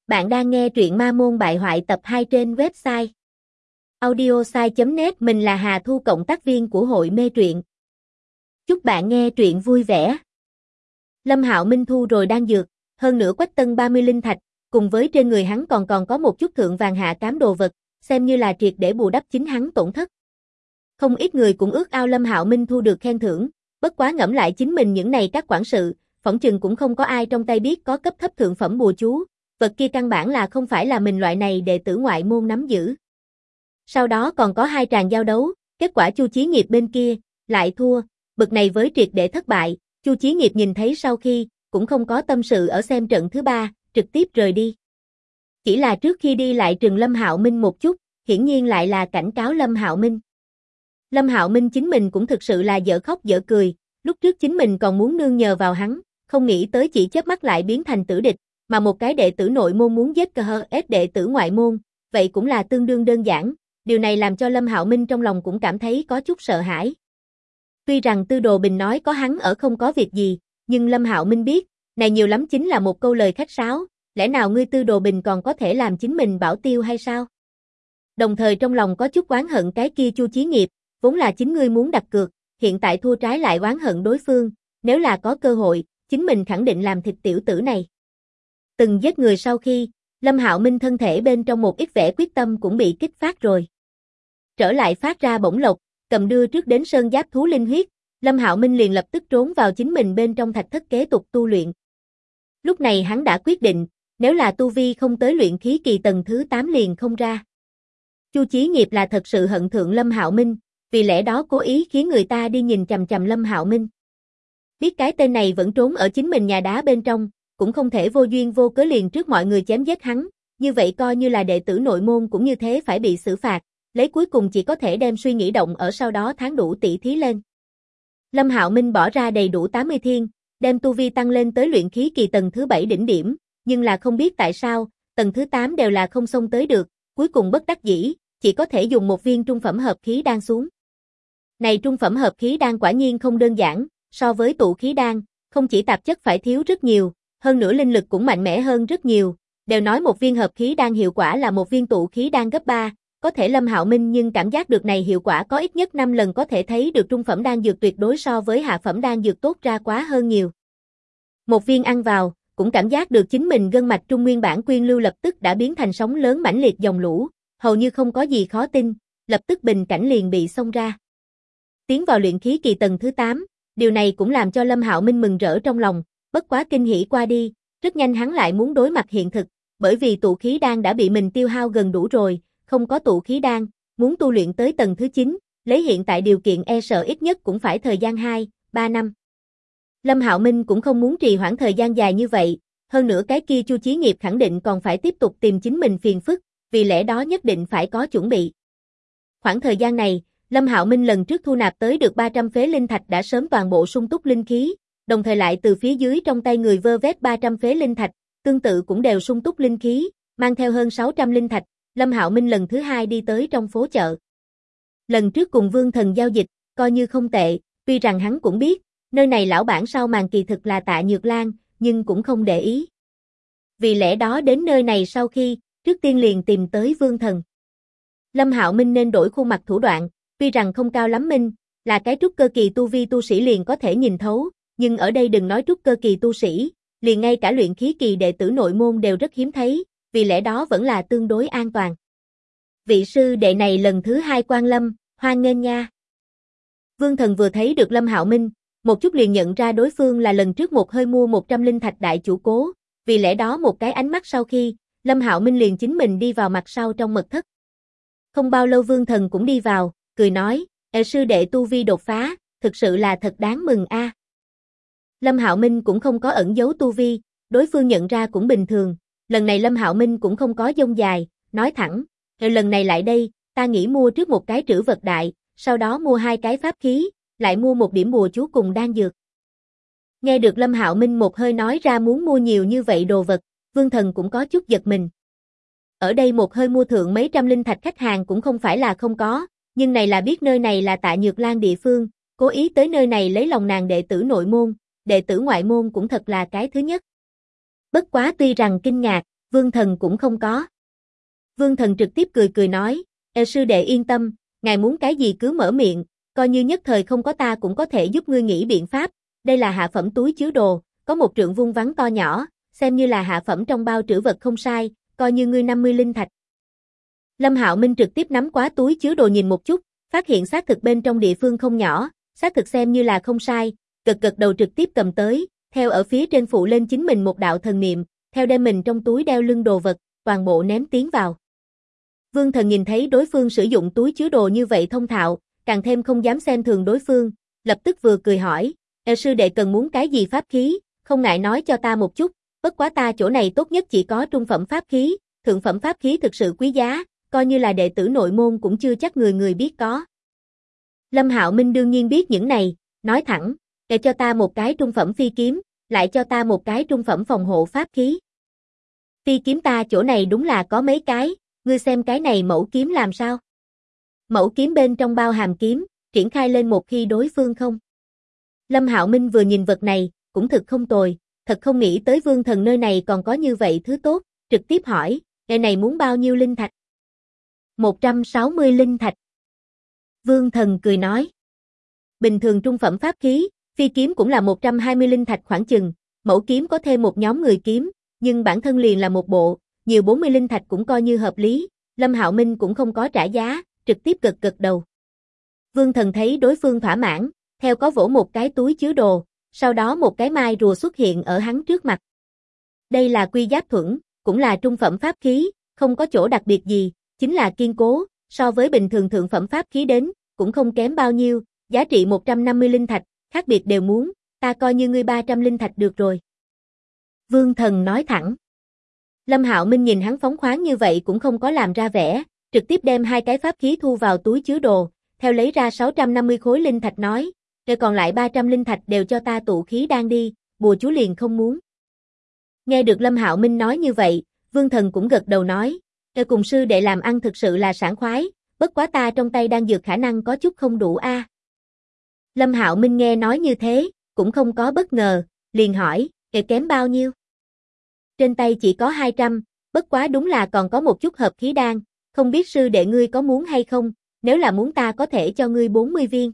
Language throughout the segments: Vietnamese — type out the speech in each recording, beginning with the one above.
Bạn đang nghe truyện Ma Môn Bại Hoại tập 2 trên website audiosai.net. Mình là Hà Thu, cộng tác viên của hội mê truyện. Chúc bạn nghe truyện vui vẻ. Lâm Hạo Minh thu rồi đan dược, hơn nữa quách tân 30 linh thạch, cùng với trên người hắn còn có một chút thượng vàng hạ cám đồ vật, xem như là triệt để bù đắp chính hắn tổn thất. Không ít người cũng ước ao Lâm Hạo Minh thu được khen thưởng, bất quá ngẫm lại chính mình những này các quản sự, phỏng chừng cũng không có ai trong tay biết có cấp thấp thượng phẩm bùa chú. Vật kia căn bản là không phải là mình loại này đệ tử ngoại môn nắm giữ. Sau đó còn có 2 tràng giao đấu, kết quả Chu Chí Nghiệp bên kia lại thua, bực này với triệt để thất bại, Chu Chí Nghiệp nhìn thấy sau khi cũng không có tâm sự ở xem trận thứ 3, trực tiếp rời đi. Chỉ là trước khi đi lại trừng Lâm Hạo Minh một chút, hiển nhiên lại là cảnh cáo Lâm Hạo Minh. Lâm Hạo Minh chính mình cũng thực sự là dở khóc dở cười, lúc trước chính mình còn muốn nương nhờ vào hắn, không nghĩ tới chỉ chớp mắt lại biến thành tử địch. Mà một cái đệ tử nội môn muốn giết KHS đệ tử ngoại môn, vậy cũng là tương đương đơn giản, điều này làm cho Lâm Hạo Minh trong lòng cũng cảm thấy có chút sợ hãi. Tuy rằng Tư Đồ Bình nói có hắn ở không có việc gì, nhưng Lâm Hạo Minh biết, này nhiều lắm chính là một câu lời khách sáo, lẽ nào ngươi Tư Đồ Bình còn có thể làm chính mình bảo tiêu hay sao? Đồng thời trong lòng có chút oán hận cái kia Chu Chí Nghiệp, vốn là chính ngươi muốn đặt cược, hiện tại thua trái lại oán hận đối phương, nếu là có cơ hội, chính mình khẳng định làm thịt tiểu tử này. Từng giết người sau khi, Lâm Hạo Minh thân thể bên trong một ít vẻ quyết tâm cũng bị kích phát rồi. Trở lại phát ra bổng lộc, cầm đưa trước đến sơn giáp thú linh huyết, Lâm Hạo Minh liền lập tức trốn vào chính mình bên trong thạch thất kế tục tu luyện. Lúc này hắn đã quyết định, nếu là tu vi không tới luyện khí kỳ tầng thứ 8 liền không ra. Chu Chí Nghiệp là thật sự hận thượng Lâm Hạo Minh, vì lẽ đó cố ý khiến người ta đi nhìn chằm chằm Lâm Hạo Minh. Biết cái tên này vẫn trốn ở chính mình nhà đá bên trong, cũng không thể vô duyên vô cớ liền trước mọi người chém giết hắn, như vậy coi như là đệ tử nội môn cũng như thế phải bị xử phạt, lấy cuối cùng chỉ có thể đem suy nghĩ động ở sau đó tháng đủ tỷ thí lên. Lâm Hạo Minh bỏ ra đầy đủ 80 thiên, đem tu vi tăng lên tới luyện khí kỳ tầng thứ 7 đỉnh điểm, nhưng là không biết tại sao, tầng thứ 8 đều là không xông tới được, cuối cùng bất đắc dĩ, chỉ có thể dùng một viên trung phẩm hợp khí đan xuống. Này trung phẩm hợp khí đan quả nhiên không đơn giản, so với tụ khí đan, không chỉ tạp chất phải thiếu rất nhiều, hơn nữa linh lực cũng mạnh mẽ hơn rất nhiều, đều nói một viên hợp khí đan hiệu quả là một viên tụ khí đan gấp 3, có thể Lâm Hạo Minh nhưng cảm giác được này hiệu quả có ít nhất 5 lần có thể thấy được trung phẩm đan dược tuyệt đối so với hạ phẩm đan dược tốt ra quá hơn nhiều. Một viên ăn vào, cũng cảm giác được chính mình gân mạch trung nguyên bản quyên lưu lập tức đã biến thành sóng lớn mãnh liệt dòng lũ, hầu như không có gì khó tin, lập tức bình cảnh liền bị xông ra. Tiến vào luyện khí kỳ tầng thứ 8, điều này cũng làm cho Lâm Hạo Minh mừng rỡ trong lòng. Bất quá kinh hỉ qua đi, rất nhanh hắn lại muốn đối mặt hiện thực, bởi vì tụ khí đan đã bị mình tiêu hao gần đủ rồi, không có tụ khí đan, muốn tu luyện tới tầng thứ 9, lấy hiện tại điều kiện e sợ ít nhất cũng phải thời gian 2-3 năm. Lâm Hạo Minh cũng không muốn trì hoãn thời gian dài như vậy, hơn nữa cái kia Chu Chí Nghiệp khẳng định còn phải tiếp tục tìm chính mình phiền phức, vì lẽ đó nhất định phải có chuẩn bị. Khoảng thời gian này, Lâm Hạo Minh lần trước thu nạp tới được 300 phế linh thạch đã sớm toàn bộ sung túc linh khí, đồng thời lại từ phía dưới trong tay người vơ vét 300 phế linh thạch, tương tự cũng đều sung túc linh khí, mang theo hơn 600 linh thạch, Lâm Hạo Minh lần thứ 2 đi tới trong phố chợ. Lần trước cùng Vương Thần giao dịch, coi như không tệ, tuy rằng hắn cũng biết, nơi này lão bản sau màn kỳ thực là Tạ Nhược Lan, nhưng cũng không để ý. Vì lẽ đó đến nơi này sau khi, trước tiên liền tìm tới Vương Thần. Lâm Hạo Minh nên đổi khuôn mặt thủ đoạn, tuy rằng không cao lắm minh, là cái trúc cơ kỳ tu vi tu sĩ liền có thể nhìn thấu, nhưng ở đây đừng nói trúc cơ kỳ tu sĩ, liền ngay cả luyện khí kỳ đệ tử nội môn đều rất hiếm thấy, vì lẽ đó vẫn là tương đối an toàn. Vị sư đệ này lần thứ 2 quan lâm, hoan nghênh nha. Vương Thần vừa thấy được Lâm Hạo Minh, một chút liền nhận ra đối phương là lần trước một hơi mua 100 linh thạch đại chủ cố, vì lẽ đó một cái ánh mắt sau khi, Lâm Hạo Minh liền chính mình đi vào mặt sau trong mật thất. Không bao lâu Vương Thần cũng đi vào, cười nói, sư đệ tu vi đột phá, thực sự là thật đáng mừng a. Lâm Hạo Minh cũng không có ẩn giấu tu vi, đối phương nhận ra cũng bình thường, lần này Lâm Hạo Minh cũng không có dông dài, nói thẳng, lần này lại đây, ta nghĩ mua trước một cái trữ vật đại, sau đó mua 2 cái pháp khí, lại mua một điểm bùa chú cùng đan dược. Nghe được Lâm Hạo Minh một hơi nói ra muốn mua nhiều như vậy đồ vật, Vương Thần cũng có chút giật mình. Ở đây một hơi mua thượng mấy trăm linh thạch khách hàng cũng không phải là không có, nhưng này là biết nơi này là Tạ Nhược Lan địa phương, cố ý tới nơi này lấy lòng nàng đệ tử nội môn, đệ tử ngoại môn cũng thật là cái thứ nhất. Bất quá tuy rằng kinh ngạc, Vương Thần cũng không có. Vương Thần trực tiếp cười cười nói, sư đệ yên tâm, ngài muốn cái gì cứ mở miệng, coi như nhất thời không có ta cũng có thể giúp ngươi nghĩ biện pháp, đây là hạ phẩm túi chứa đồ, có một trượng vuông vắn to nhỏ, xem như là hạ phẩm trong bao trữ vật không sai, coi như ngươi 50 linh thạch. Lâm Hạo Minh trực tiếp nắm quá túi chứa đồ nhìn một chút, phát hiện xác thực bên trong địa phương không nhỏ, xác thực xem như là không sai, gật gật đầu trực tiếp cầm tới, theo ở phía trên phụ lên chính mình một đạo thần niệm, theo đem mình trong túi đeo lưng đồ vật, toàn bộ ném tiến vào. Vương Thần nhìn thấy đối phương sử dụng túi chứa đồ như vậy thông thạo, càng thêm không dám xem thường đối phương, lập tức vừa cười hỏi, sư đệ cần muốn cái gì pháp khí, không ngại nói cho ta một chút, bất quá ta chỗ này tốt nhất chỉ có trung phẩm pháp khí, thượng phẩm pháp khí thực sự quý giá, coi như là đệ tử nội môn cũng chưa chắc người người biết có. Lâm Hạo Minh đương nhiên biết những này, nói thẳng, để cho ta một cái trung phẩm phi kiếm, lại cho ta một cái trung phẩm phòng hộ pháp khí. Phi kiếm ta chỗ này đúng là có mấy cái, ngươi xem cái này mẫu kiếm làm sao? Mẫu kiếm bên trong bao hàm kiếm, triển khai lên một khi đối phương không. Lâm Hạo Minh vừa nhìn vật này, cũng thực không tồi, thật không nghĩ tới Vương Thần nơi này còn có như vậy thứ tốt, trực tiếp hỏi, ngày này muốn bao nhiêu linh thạch? 160 linh thạch. Vương Thần cười nói. Bình thường trung phẩm pháp khí, phi kiếm cũng là 120 linh thạch khoảng chừng, mẫu kiếm có thêm một nhóm người kiếm, nhưng bản thân liền là một bộ, nhiều 40 linh thạch cũng coi như hợp lý, Lâm Hạo Minh cũng không có trả giá, trực tiếp gật gật đầu. Vương Thần thấy đối phương thỏa mãn, theo có vỗ một cái túi chứa đồ, sau đó một cái mai rùa xuất hiện ở hắn trước mặt. Đây là quy giáp thuẫn, cũng là trung phẩm pháp khí, không có chỗ đặc biệt gì, chính là kiên cố, so với bình thường thượng phẩm pháp khí đến, cũng không kém bao nhiêu, giá trị 150 linh thạch, khác biệt đều muốn, ta coi như ngươi 300 linh thạch được rồi. Vương Thần nói thẳng. Lâm Hạo Minh nhìn hắn phóng khoáng như vậy cũng không có làm ra vẻ, trực tiếp đem hai cái pháp khí thu vào túi chứa đồ, theo lấy ra 650 khối linh thạch nói, rồi còn lại 300 linh thạch đều cho ta tụ khí đan đi, bùa chú liền không muốn. Nghe được Lâm Hạo Minh nói như vậy, Vương Thần cũng gật đầu nói, cùng sư đệ làm ăn thực sự là sảng khoái, bất quá ta trong tay đang dược khả năng có chút không đủ a. Lâm Hạo Minh nghe nói như thế, cũng không có bất ngờ, liền hỏi, kém bao nhiêu? Trên tay chỉ có 200, bất quá đúng là còn có một chút hợp khí đan, không biết sư đệ ngươi có muốn hay không, nếu là muốn ta có thể cho ngươi 40 viên.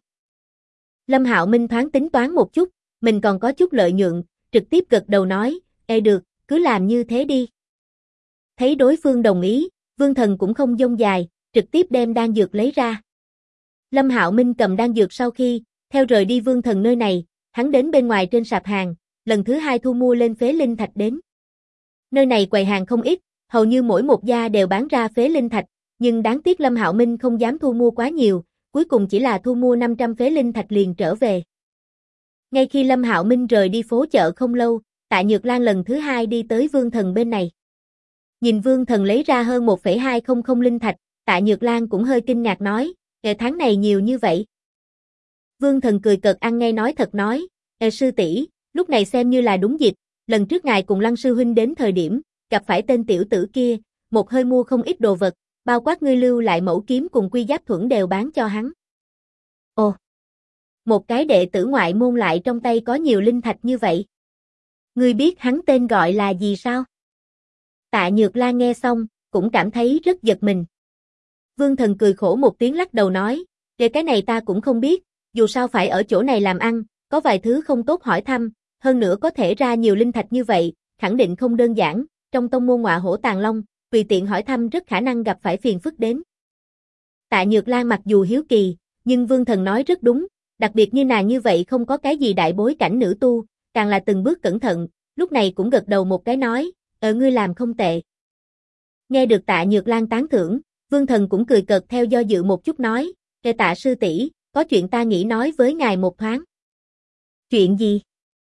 Lâm Hạo Minh thoáng tính toán một chút, mình còn có chút lợi nhuận, trực tiếp gật đầu nói, được, cứ làm như thế đi. Thấy đối phương đồng ý, Vương Thần cũng không dông dài, trực tiếp đem đan dược lấy ra. Lâm Hạo Minh cầm đan dược sau khi, theo rời đi Vương Thần nơi này, hắn đến bên ngoài trên sạp hàng, lần thứ hai thu mua lên phế linh thạch đến. Nơi này quầy hàng không ít, hầu như mỗi một gia đều bán ra phế linh thạch, nhưng đáng tiếc Lâm Hạo Minh không dám thu mua quá nhiều, cuối cùng chỉ là thu mua 500 phế linh thạch liền trở về. Ngay khi Lâm Hạo Minh rời đi phố chợ không lâu, Tạ Nhược Lan lần thứ hai đi tới Vương Thần bên này. Nhìn Vương Thần lấy ra hơn 1,200 linh thạch, Tạ Nhược Lan cũng hơi kinh ngạc nói, tháng này nhiều như vậy. Vương Thần cười cợt ăn ngay nói thật nói, sư tỷ, lúc này xem như là đúng dịp, lần trước ngài cùng Lăng sư huynh đến thời điểm, gặp phải tên tiểu tử kia, một hơi mua không ít đồ vật, bao quát ngươi lưu lại mẫu kiếm cùng quy giáp thuẫn đều bán cho hắn. Ồ, một cái đệ tử ngoại môn lại trong tay có nhiều linh thạch như vậy. Ngươi biết hắn tên gọi là gì sao? Tạ Nhược Lan nghe xong, cũng cảm thấy rất giật mình. Vương Thần cười khổ một tiếng lắc đầu nói, cái này ta cũng không biết, dù sao phải ở chỗ này làm ăn, có vài thứ không tốt hỏi thăm, hơn nữa có thể ra nhiều linh thạch như vậy, khẳng định không đơn giản, trong tông môn Ngọa Hổ Tàng Long, tùy tiện hỏi thăm rất khả năng gặp phải phiền phức đến. Tạ Nhược Lan mặc dù hiếu kỳ, nhưng Vương Thần nói rất đúng, đặc biệt như nàng như vậy không có cái gì đại bối cảnh nữ tu, càng là từng bước cẩn thận, lúc này cũng gật đầu một cái nói, ngươi làm không tệ. Nghe được Tạ Nhược Lan tán thưởng, Vương Thần cũng cười cợt theo do dự một chút nói, Tạ sư tỷ, có chuyện ta nghĩ nói với ngài một thoáng. Chuyện gì?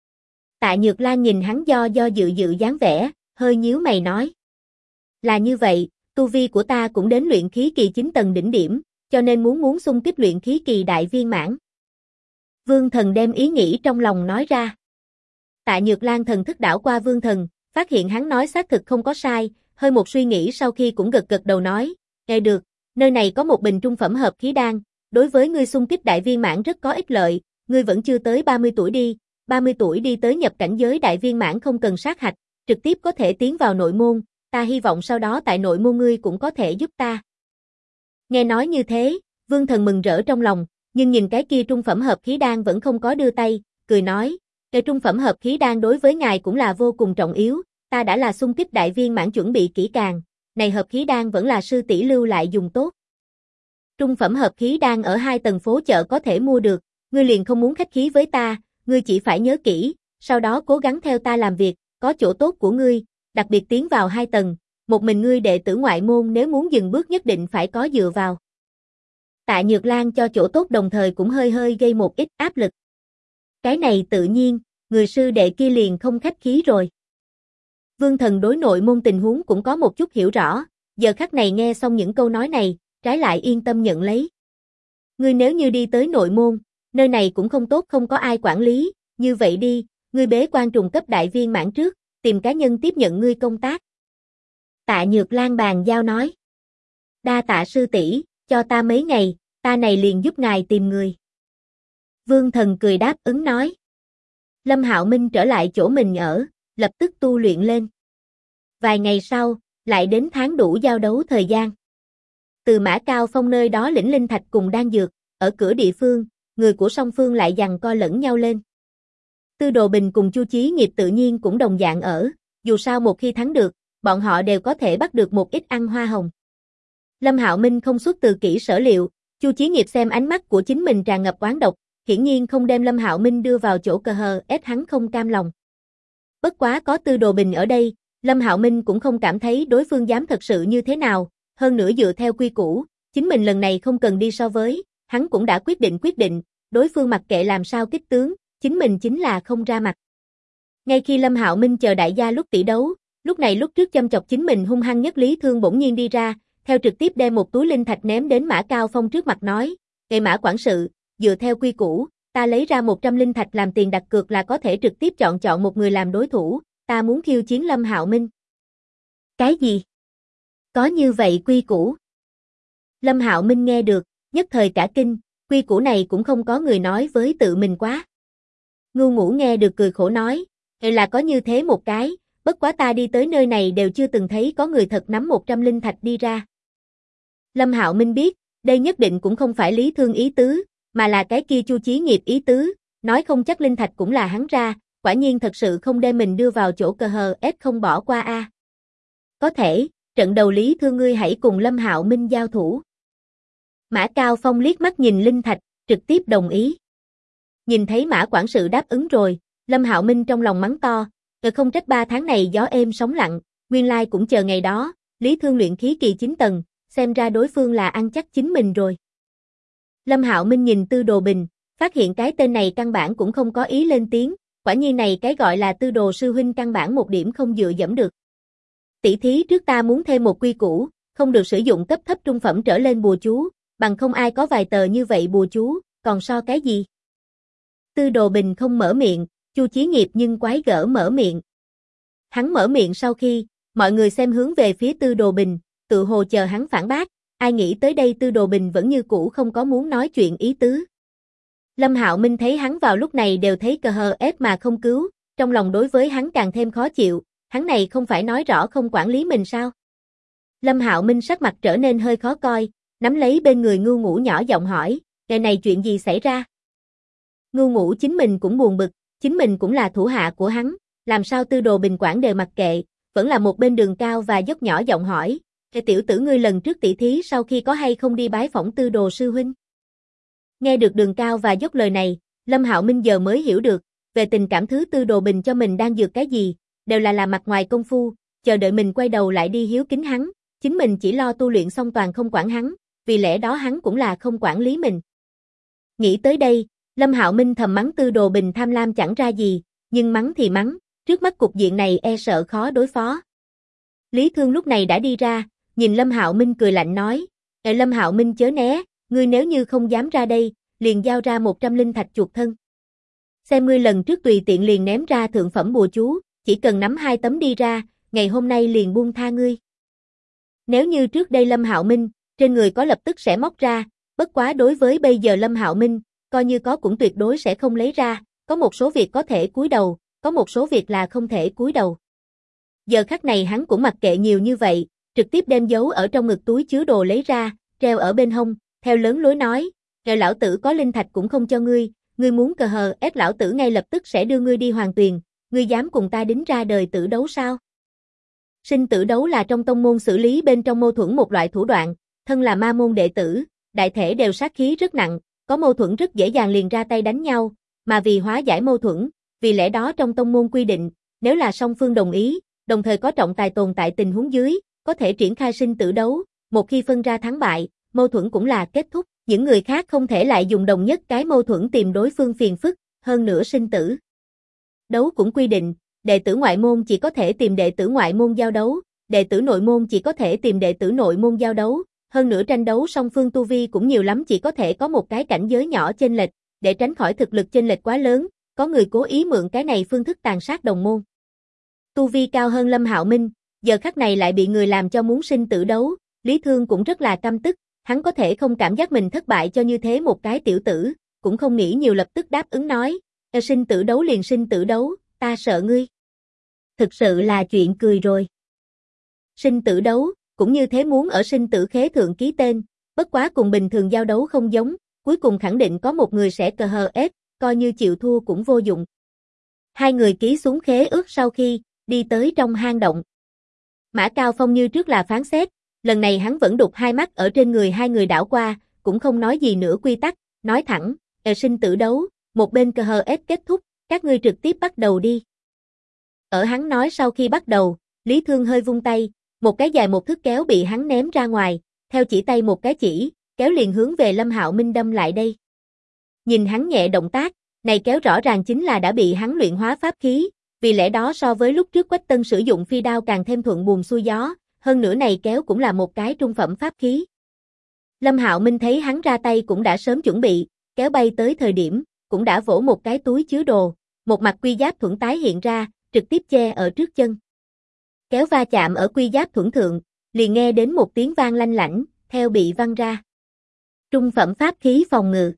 Tạ Nhược Lan nhìn hắn do dự dáng vẻ, hơi nhíu mày nói. Là như vậy, tu vi của ta cũng đến luyện khí kỳ 9 tầng đỉnh điểm, cho nên muốn xung kích luyện khí kỳ đại viên mãn. Vương Thần đem ý nghĩ trong lòng nói ra. Tạ Nhược Lan thần thức đảo qua Vương Thần, phát hiện hắn nói xác thực không có sai, hơi một suy nghĩ sau khi cũng gật gật đầu nói, nghe được, nơi này có một bình trung phẩm hợp khí đan, đối với ngươi xung kích đại viên mãn rất có ích lợi, ngươi vẫn chưa tới 30 tuổi đi, 30 tuổi đi tới nhập cảnh giới đại viên mãn không cần sát hạch, trực tiếp có thể tiến vào nội môn, ta hy vọng sau đó tại nội môn ngươi cũng có thể giúp ta. Nghe nói như thế, Vương Thần mừng rỡ trong lòng, nhưng nhìn cái kia trung phẩm hợp khí đan vẫn không có đưa tay, cười nói, cái trung phẩm hợp khí đan đối với ngài cũng là vô cùng trọng yếu, ta đã là xung kích đại viên mãn chuẩn bị kỹ càng, này hợp khí đan vẫn là sư tỷ lưu lại dùng tốt. Trung phẩm hợp khí đan ở 2 tầng phố chợ có thể mua được, ngươi liền không muốn khách khí với ta, ngươi chỉ phải nhớ kỹ, sau đó cố gắng theo ta làm việc, có chỗ tốt của ngươi, đặc biệt tiến vào 2 tầng, một mình ngươi đệ tử ngoại môn nếu muốn dừng bước nhất định phải có dựa vào. Tạ Nhược Lan cho chỗ tốt đồng thời cũng hơi hơi gây một ít áp lực. Cái này tự nhiên, người sư đệ kia liền không khách khí rồi. Vương Thần đối nội môn tình huống cũng có một chút hiểu rõ, giờ khắc này nghe xong những câu nói này, trái lại yên tâm nhận lấy. Ngươi nếu như đi tới nội môn, nơi này cũng không tốt không có ai quản lý, như vậy đi, ngươi bế quan trùng cấp đại viên mãn trước, tìm cá nhân tiếp nhận ngươi công tác. Tạ Nhược Lan bàn giao nói. Đa tạ sư tỷ, cho ta mấy ngày, ta này liền giúp ngài tìm người. Vương Thần cười đáp ứng nói. Lâm Hạo Minh trở lại chỗ mình ở, lập tức tu luyện lên. Vài ngày sau, lại đến tháng đủ giao đấu thời gian. Từ Mã Cao Phong nơi đó lĩnh linh thạch cùng đan dược, ở cửa địa phương, người của song phương lại giằng co lẫn nhau lên. Tư Đồ Bình cùng Chu Chí Nghiệp tự nhiên cũng đồng dạng ở, dù sao một khi thắng được, bọn họ đều có thể bắt được một ít ăn hoa hồng. Lâm Hạo Minh không xuất từ kỹ sở liệu, Chu Chí Nghiệp xem ánh mắt của chính mình tràn ngập oán độc, hiển nhiên không đem Lâm Hạo Minh đưa vào chỗ cờ hờ ép hắn không cam lòng. Bất quá có Tư Đồ Bình ở đây, Lâm Hạo Minh cũng không cảm thấy đối phương dám thật sự như thế nào, hơn nữa dựa theo quy củ, chính mình lần này không cần đi so với, hắn cũng đã quyết định, đối phương mặc kệ làm sao kích tướng, chính mình chính là không ra mặt. Ngay khi Lâm Hạo Minh chờ đại gia lúc tỷ đấu, lúc này lúc trước châm chọc chính mình hung hăng nhất Lý Thương bỗng nhiên đi ra, theo trực tiếp đem một túi linh thạch ném đến Mã Cao Phong trước mặt nói, "Ngài Mã quản sự, dựa theo quy củ, ta lấy ra 100 linh thạch làm tiền đặt cược là có thể trực tiếp chọn một người làm đối thủ, ta muốn khiêu chiến Lâm Hạo Minh." Cái gì? Có như vậy quy củ? Lâm Hạo Minh nghe được, nhất thời cả kinh, quy củ này cũng không có người nói với tự mình quá. Ngu Ngũ nghe được cười khổ nói, là có như thế một cái, bất quá ta đi tới nơi này đều chưa từng thấy có người thật nắm 100 linh thạch đi ra. Lâm Hạo Minh biết, đây nhất định cũng không phải Lý Thương ý tứ, mà là cái kia Chu Chí Nghiệp ý tứ, nói không chắc linh thạch cũng là hắn ra, quả nhiên thật sự không đem mình đưa vào chỗ cờ hờ ép không bỏ qua a. Có thể, trận đầu Lý Thương ngươi hãy cùng Lâm Hạo Minh giao thủ. Mã Cao Phong liếc mắt nhìn linh thạch, trực tiếp đồng ý. Nhìn thấy Mã quản sự đáp ứng rồi, Lâm Hạo Minh trong lòng mắng to, không trách 3 tháng này gió êm sóng lặng, nguyên lai cũng chờ ngày đó, Lý Thương luyện khí kỳ 9 tầng, xem ra đối phương là ăn chắc chính mình rồi. Lâm Hạo Minh nhìn Tư Đồ Bình, phát hiện cái tên này căn bản cũng không có ý lên tiếng, quả nhiên này cái gọi là Tư Đồ sư huynh căn bản một điểm không dựa dẫm được. Tỷ thí trước ta muốn thêm một quy củ, không được sử dụng cấp thấp trung phẩm trở lên bùa chú, bằng không ai có vài tờ như vậy bùa chú, còn so cái gì? Tư Đồ Bình không mở miệng, Chu Chí Nghiệp nhưng quái gở mở miệng. Hắn mở miệng sau khi, mọi người xem hướng về phía Tư Đồ Bình, tự hồ chờ hắn phản bác, ai nghĩ tới đây Tư Đồ Bình vẫn như cũ không có muốn nói chuyện ý tứ. Lâm Hạo Minh thấy hắn vào lúc này đều thấy cờ hờ ép mà không cứu, trong lòng đối với hắn càng thêm khó chịu, hắn này không phải nói rõ không quản lý mình sao? Lâm Hạo Minh sắc mặt trở nên hơi khó coi, nắm lấy bên người Ngu Ngũ nhỏ giọng hỏi, ngày này chuyện gì xảy ra? Ngu Ngũ chính mình cũng buồn bực, chính mình cũng là thủ hạ của hắn, làm sao Tư Đồ Bình quản đều mặc kệ, vẫn là một bên Đường Cao và dốc nhỏ giọng hỏi, tiểu tử ngươi lần trước tỷ thí sau khi có hay không đi bái phỏng Tư Đồ sư huynh? Nghe được Đường Cao và dốc lời này, Lâm Hạo Minh giờ mới hiểu được, về tình cảm thứ Tư Đồ Bình cho mình đang dược cái gì, đều là mặt ngoài công phu, chờ đợi mình quay đầu lại đi hiếu kính hắn, chính mình chỉ lo tu luyện xong toàn không quản hắn, vì lẽ đó hắn cũng là không quản lý mình. Nghĩ tới đây, Lâm Hạo Minh thầm mắng Tư Đồ Bình tham lam chẳng ra gì, nhưng mắng thì mắng, trước mắt cục diện này e sợ khó đối phó. Lý Thương lúc này đã đi ra, nhìn Lâm Hạo Minh cười lạnh nói, Lâm Hạo Minh chớ né, ngươi nếu như không dám ra đây, liền giao ra 100 linh thạch chuộc thân. Xem ngươi lần trước tùy tiện liền ném ra thượng phẩm bùa chú, chỉ cần nắm 2 tấm đi ra, ngày hôm nay liền buông tha ngươi. Nếu như trước đây Lâm Hạo Minh, trên người có lập tức sẽ móc ra, bất quá đối với bây giờ Lâm Hạo Minh, coi như có cũng tuyệt đối sẽ không lấy ra, có một số việc có thể cúi đầu, có một số việc là không thể cúi đầu. Giờ khắc này hắn cũng mặc kệ nhiều như vậy, trực tiếp đem giấu ở trong ngực túi chứa đồ lấy ra, treo ở bên hông, theo lớn lối nói, "Rồi lão tử có linh thạch cũng không cho ngươi muốn cờ hờ ép lão tử ngay lập tức sẽ đưa ngươi đi Hoàng Tuyền, ngươi dám cùng ta đính ra đời tử đấu sao?" Sinh tử đấu là trong tông môn xử lý bên trong mâu thuẫn một loại thủ đoạn, thân là ma môn đệ tử, đại thể đều sát khí rất nặng, có mâu thuẫn rất dễ dàng liền ra tay đánh nhau, mà vì hóa giải mâu thuẫn, vì lẽ đó trong tông môn quy định, nếu là song phương đồng ý, đồng thời có trọng tài tồn tại tình huống dưới, có thể triển khai sinh tử đấu, một khi phân ra thắng bại, mâu thuẫn cũng là kết thúc, những người khác không thể lại dùng đồng nhất cái mâu thuẫn tìm đối phương phiền phức, hơn nữa sinh tử đấu cũng quy định, đệ tử ngoại môn chỉ có thể tìm đệ tử ngoại môn giao đấu, đệ tử nội môn chỉ có thể tìm đệ tử nội môn giao đấu, hơn nữa tranh đấu song phương tu vi cũng nhiều lắm chỉ có thể có một cái cảnh giới nhỏ chênh lệch, để tránh khỏi thực lực chênh lệch quá lớn, có người cố ý mượn cái này phương thức tàn sát đồng môn. Tu vi cao hơn Lâm Hạo Minh, giờ khắc này lại bị người làm cho muốn sinh tử đấu, Lý Thương cũng rất là căm tức, hắn có thể không cảm giác mình thất bại cho như thế một cái tiểu tử, cũng không nghĩ nhiều lập tức đáp ứng nói, sinh tử đấu liền sinh tử đấu, ta sợ ngươi. Thực sự là chuyện cười rồi. Sinh tử đấu, cũng như thế muốn ở sinh tử khế thượng ký tên, bất quá cùng bình thường giao đấu không giống, cuối cùng khẳng định có một người sẽ cờ hờ ép, coi như chịu thua cũng vô dụng. Hai người ký xuống khế ước sau khi, đi tới trong hang động. Mã Cao Phong như trước là phán xét, lần này hắn vẫn đục hai mắt ở trên người hai người đảo qua, cũng không nói gì nữa quy tắc, nói thẳng, sinh tử đấu, một bên cờ hờ ép kết thúc, các ngươi trực tiếp bắt đầu đi. Ở hắn nói sau khi bắt đầu, Lý Thương hơi vung tay, một cái dài một thước kéo bị hắn ném ra ngoài, theo chỉ tay một cái chỉ, kéo liền hướng về Lâm Hạo Minh đâm lại đây. Nhìn hắn nhẹ động tác, này kéo rõ ràng chính là đã bị hắn luyện hóa pháp khí, vì lẽ đó so với lúc trước Quách Tân sử dụng phi đao càng thêm thuận buồm xuôi gió, hơn nữa này kéo cũng là một cái trung phẩm pháp khí. Lâm Hạo Minh thấy hắn ra tay cũng đã sớm chuẩn bị, kéo bay tới thời điểm, cũng đã vỗ một cái túi chứa đồ, một mặt quy giáp thuẫn tái hiện ra, trực tiếp che ở trước chân. Kéo va chạm ở quy giáp thuẫn thượng, liền nghe đến một tiếng vang lanh lảnh, theo bị văng ra. Trung phẩm pháp khí phòng ngự.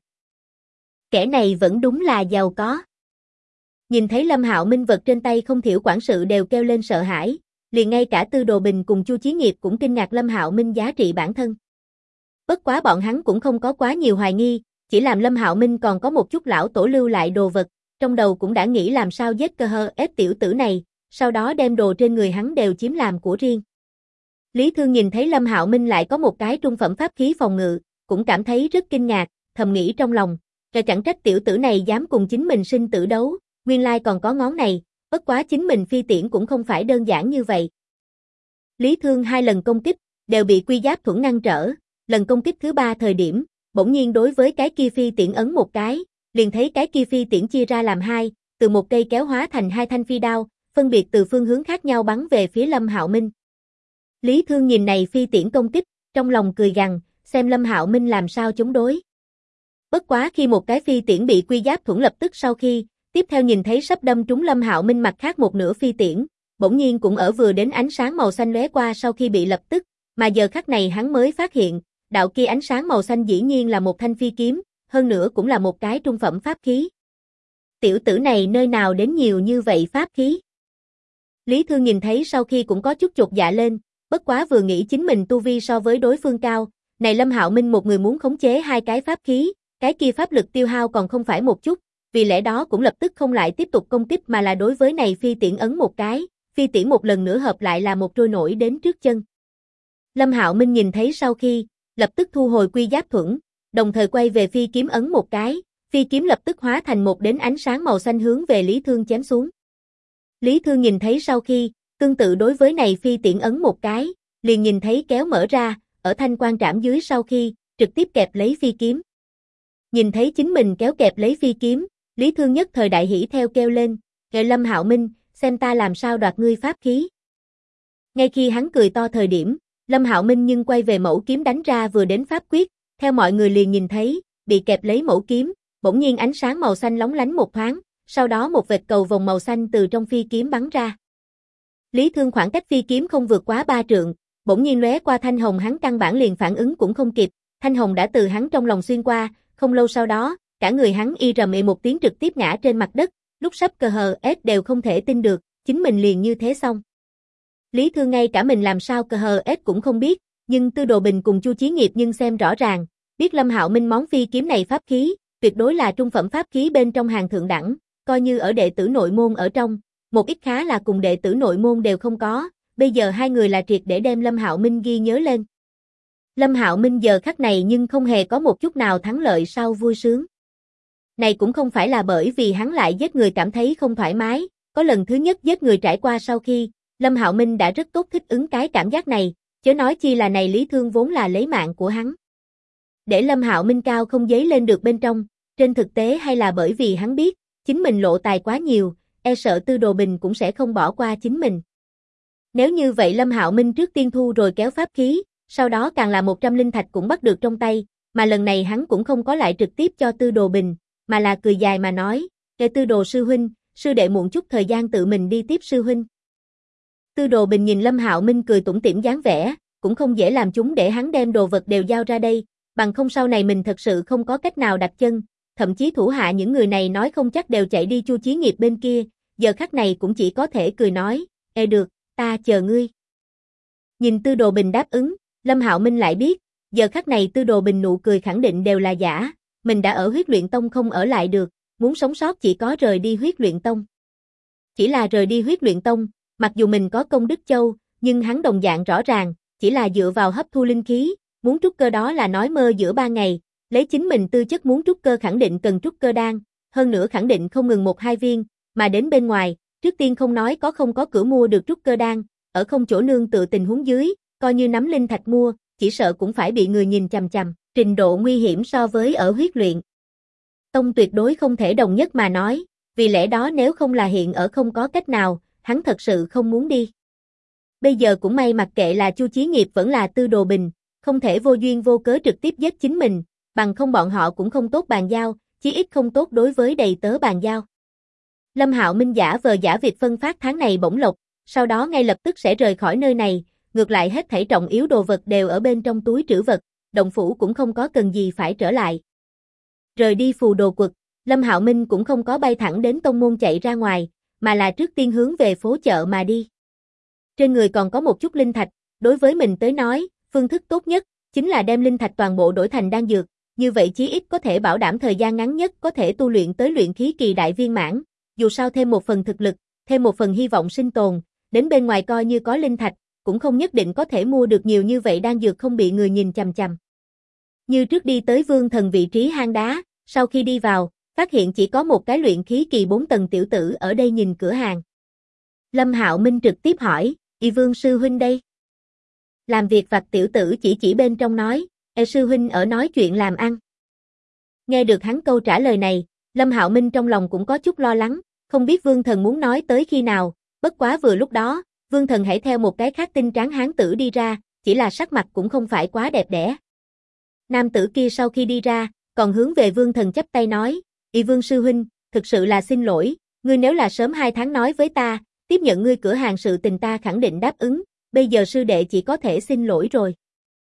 Kẻ này vẫn đúng là giàu có. Nhìn thấy Lâm Hạo Minh vật trên tay không thiểu quản sự đều kêu lên sợ hãi, liền ngay cả Tư Đồ Bình cùng Chu Chí Nghiệp cũng kinh ngạc Lâm Hạo Minh giá trị bản thân. Bất quá bọn hắn cũng không có quá nhiều hoài nghi, chỉ làm Lâm Hạo Minh còn có một chút lão tổ lưu lại đồ vật, trong đầu cũng đã nghĩ làm sao giết cờ hờ ép tiểu tử này, sau đó đem đồ trên người hắn đều chiếm làm của riêng. Lý Thương nhìn thấy Lâm Hạo Minh lại có một cái trung phẩm pháp khí phòng ngự, cũng cảm thấy rất kinh ngạc, thầm nghĩ trong lòng, chẳng trách tiểu tử này dám cùng chính mình sinh tử đấu, nguyên lai còn có ngón này, bất quá chính mình phi tiễn cũng không phải đơn giản như vậy. Lý Thương hai lần công kích, đều bị quy giáp thuẫn ngăn trở, lần công kích thứ ba thời điểm, bỗng nhiên đối với cái kia phi tiễn ấn một cái, liền thấy cái kia phi tiễn chia ra làm hai, từ một cây kéo hóa thành hai thanh phi đao, phân biệt từ phương hướng khác nhau bắn về phía Lâm Hạo Minh. Lý Thương nhìn này phi tiễn công kích, trong lòng cười gằn, xem Lâm Hạo Minh làm sao chống đối. Bất quá khi một cái phi tiễn bị quy giáp thuẫn lập tức sau khi, tiếp theo nhìn thấy sắp đâm trúng Lâm Hạo Minh mặt khác một nửa phi tiễn, bỗng nhiên cũng ở vừa đến ánh sáng màu xanh lóe qua sau khi bị lập tức, mà giờ khắc này hắn mới phát hiện, đạo kia ánh sáng màu xanh dĩ nhiên là một thanh phi kiếm, hơn nữa cũng là một cái trung phẩm pháp khí. Tiểu tử này nơi nào đến nhiều như vậy pháp khí? Lý Thương nhìn thấy sau khi cũng có chút chột dạ lên, bất quá vừa nghĩ chính mình tu vi so với đối phương cao, này Lâm Hạo Minh một người muốn khống chế hai cái pháp khí, cái kia pháp lực tiêu hao còn không phải một chút, vì lẽ đó cũng lập tức không lại tiếp tục công kích mà là đối với này phi tiễn ấn một cái, phi tiễn một lần nữa hợp lại là một trôi nổi đến trước chân. Lâm Hạo Minh nhìn thấy sau khi, lập tức thu hồi quy giáp thuẫn, đồng thời quay về phi kiếm ấn một cái, phi kiếm lập tức hóa thành một đến ánh sáng màu xanh hướng về Lý Thương chém xuống. Lý Thương nhìn thấy sau khi, tương tự đối với này phi tiễn ấn một cái, liền nhìn thấy kéo mở ra, ở thanh quang trảm dưới sau khi, trực tiếp kẹp lấy phi kiếm. Nhìn thấy chính mình kéo kẹp lấy phi kiếm, Lý Thương nhất thời đại hỉ theo kêu lên, Lâm Hạo Minh, xem ta làm sao đoạt ngươi pháp khí. Ngay khi hắn cười to thời điểm, Lâm Hạo Minh nhưng quay về mẫu kiếm đánh ra vừa đến pháp quyết, theo mọi người liền nhìn thấy, bị kẹp lấy mẫu kiếm, bỗng nhiên ánh sáng màu xanh lóng lánh một thoáng, sau đó một vệt cầu vồng màu xanh từ trong phi kiếm bắn ra. Lý Thương khoảng cách phi kiếm không vượt quá 3 trượng, bỗng nhiên lóe qua thanh hồng hắn căn bản liền phản ứng cũng không kịp, thanh hồng đã từ hắn trong lòng xuyên qua, không lâu sau đó, cả người hắn y rầm ĩ một tiếng trực tiếp ngã trên mặt đất, lúc sắp cờ hờ ép đều không thể tin được, chính mình liền như thế xong. Lý Thương ngay cả mình làm sao cờ hờ ết cũng không biết, nhưng Tư Đồ Bình cùng Chu Chí Nghiệp nhưng xem rõ ràng, biết Lâm Hạo Minh món phi kiếm này pháp khí, tuyệt đối là trung phẩm pháp khí bên trong hàng thượng đẳng, coi như ở đệ tử nội môn ở trong, một ít khá là cùng đệ tử nội môn đều không có, bây giờ hai người là triệt để đem Lâm Hạo Minh ghi nhớ lên. Lâm Hạo Minh giờ khắc này nhưng không hề có một chút nào thắng lợi sau vui sướng. Này cũng không phải là bởi vì hắn lại giết người cảm thấy không thoải mái, có lần thứ nhất giết người trải qua sau khi, Lâm Hạo Minh đã rất tốt thích ứng cái cảm giác này, chớ nói chi là này Lý Thương vốn là lấy mạng của hắn. Để Lâm Hạo Minh cao không dấy lên được bên trong, trên thực tế hay là bởi vì hắn biết, chính mình lộ tài quá nhiều, e sợ Tư Đồ Bình cũng sẽ không bỏ qua chính mình. Nếu như vậy Lâm Hạo Minh trước tiên thu rồi kéo pháp khí, sau đó càng là 100 linh thạch cũng bắt được trong tay, mà lần này hắn cũng không có lại trực tiếp cho Tư Đồ Bình, mà là cười dài mà nói, "Kệ Tư Đồ sư huynh, sư đệ muộn chút thời gian tự mình đi tiếp sư huynh." Tư Đồ Bình nhìn Lâm Hạo Minh cười tủm tỉm dáng vẻ, cũng không dễ làm chúng để hắn đem đồ vật đều giao ra đây, bằng không sau này mình thật sự không có cách nào đặt chân, thậm chí thủ hạ những người này nói không chắc đều chạy đi Chu Chí Nghiệp bên kia, giờ khắc này cũng chỉ có thể cười nói, "Ê được, ta chờ ngươi." Nhìn Tư Đồ Bình đáp ứng, Lâm Hạo Minh lại biết, giờ khắc này Tư Đồ Bình nụ cười khẳng định đều là giả, mình đã ở Huyết Luyện Tông không ở lại được, muốn sống sót chỉ có rời đi Huyết Luyện Tông. Chỉ là rời đi Huyết Luyện Tông, mặc dù mình có công đức châu, nhưng hắn đồng dạng rõ ràng, chỉ là dựa vào hấp thu linh khí, muốn trúc cơ đó là nói mơ giữa 3 ngày, lấy chính mình tư chất muốn trúc cơ khẳng định cần trúc cơ đan, hơn nữa khẳng định không ngừng 1-2 viên, mà đến bên ngoài, trước tiên không nói có không có cửa mua được trúc cơ đan, ở không chỗ nương tựa tình huống dưới, coi như nắm linh thạch mua, chỉ sợ cũng phải bị người nhìn chằm chằm, trình độ nguy hiểm so với ở Huyết Luyện Tông tuyệt đối không thể đồng nhất mà nói, vì lẽ đó nếu không là hiện ở không có cách nào, hắn thật sự không muốn đi. Bây giờ cũng may mặc kệ là Chu Chí Nghiệp vẫn là Tư Đồ Bình, không thể vô duyên vô cớ trực tiếp giết chính mình, bằng không bọn họ cũng không tốt bàn giao, chí ít không tốt đối với đầy tớ bàn giao. Lâm Hạo Minh giả vờ giả việc phân phát tháng này bổng lộc, sau đó ngay lập tức sẽ rời khỏi nơi này, ngược lại hết thảy trọng yếu đồ vật đều ở bên trong túi trữ vật, động phủ cũng không có cần gì phải trở lại. Rời đi Phù Đồ Quật, Lâm Hạo Minh cũng không có bay thẳng đến tông môn chạy ra ngoài, mà là trước tiên hướng về phố chợ mà đi. Trên người còn có một chút linh thạch, đối với mình tới nói, phương thức tốt nhất chính là đem linh thạch toàn bộ đổi thành đan dược, như vậy chí ít có thể bảo đảm thời gian ngắn nhất có thể tu luyện tới luyện khí kỳ đại viên mãn, dù sao thêm một phần thực lực, thêm một phần hy vọng sinh tồn, đến bên ngoài coi như có linh thạch, cũng không nhất định có thể mua được nhiều như vậy đan dược không bị người nhìn chằm chằm. Như trước đi tới Vương Thần vị trí hang đá, sau khi đi vào, phát hiện chỉ có một cái luyện khí kỳ 4 tầng tiểu tử ở đây nhìn cửa hàng. Lâm Hạo Minh trực tiếp hỏi, "Y Vương sư huynh đây?" Làm việc vặt tiểu tử chỉ bên trong nói, "Ê sư huynh ở nói chuyện làm ăn." Nghe được hắn câu trả lời này, Lâm Hạo Minh trong lòng cũng có chút lo lắng, không biết Vương Thần muốn nói tới khi nào, bất quá vừa lúc đó, Vương Thần hãy theo một cái khác tinh tráng hán tử đi ra, chỉ là sắc mặt cũng không phải quá đẹp đẽ. Nam tử kia sau khi đi ra, còn hướng về Vương Thần chắp tay nói, "Y Vương sư huynh, thực sự là xin lỗi, ngươi nếu là sớm 2 tháng nói với ta, tiếp nhận ngươi cửa hàng sự tình ta khẳng định đáp ứng, bây giờ sư đệ chỉ có thể xin lỗi rồi."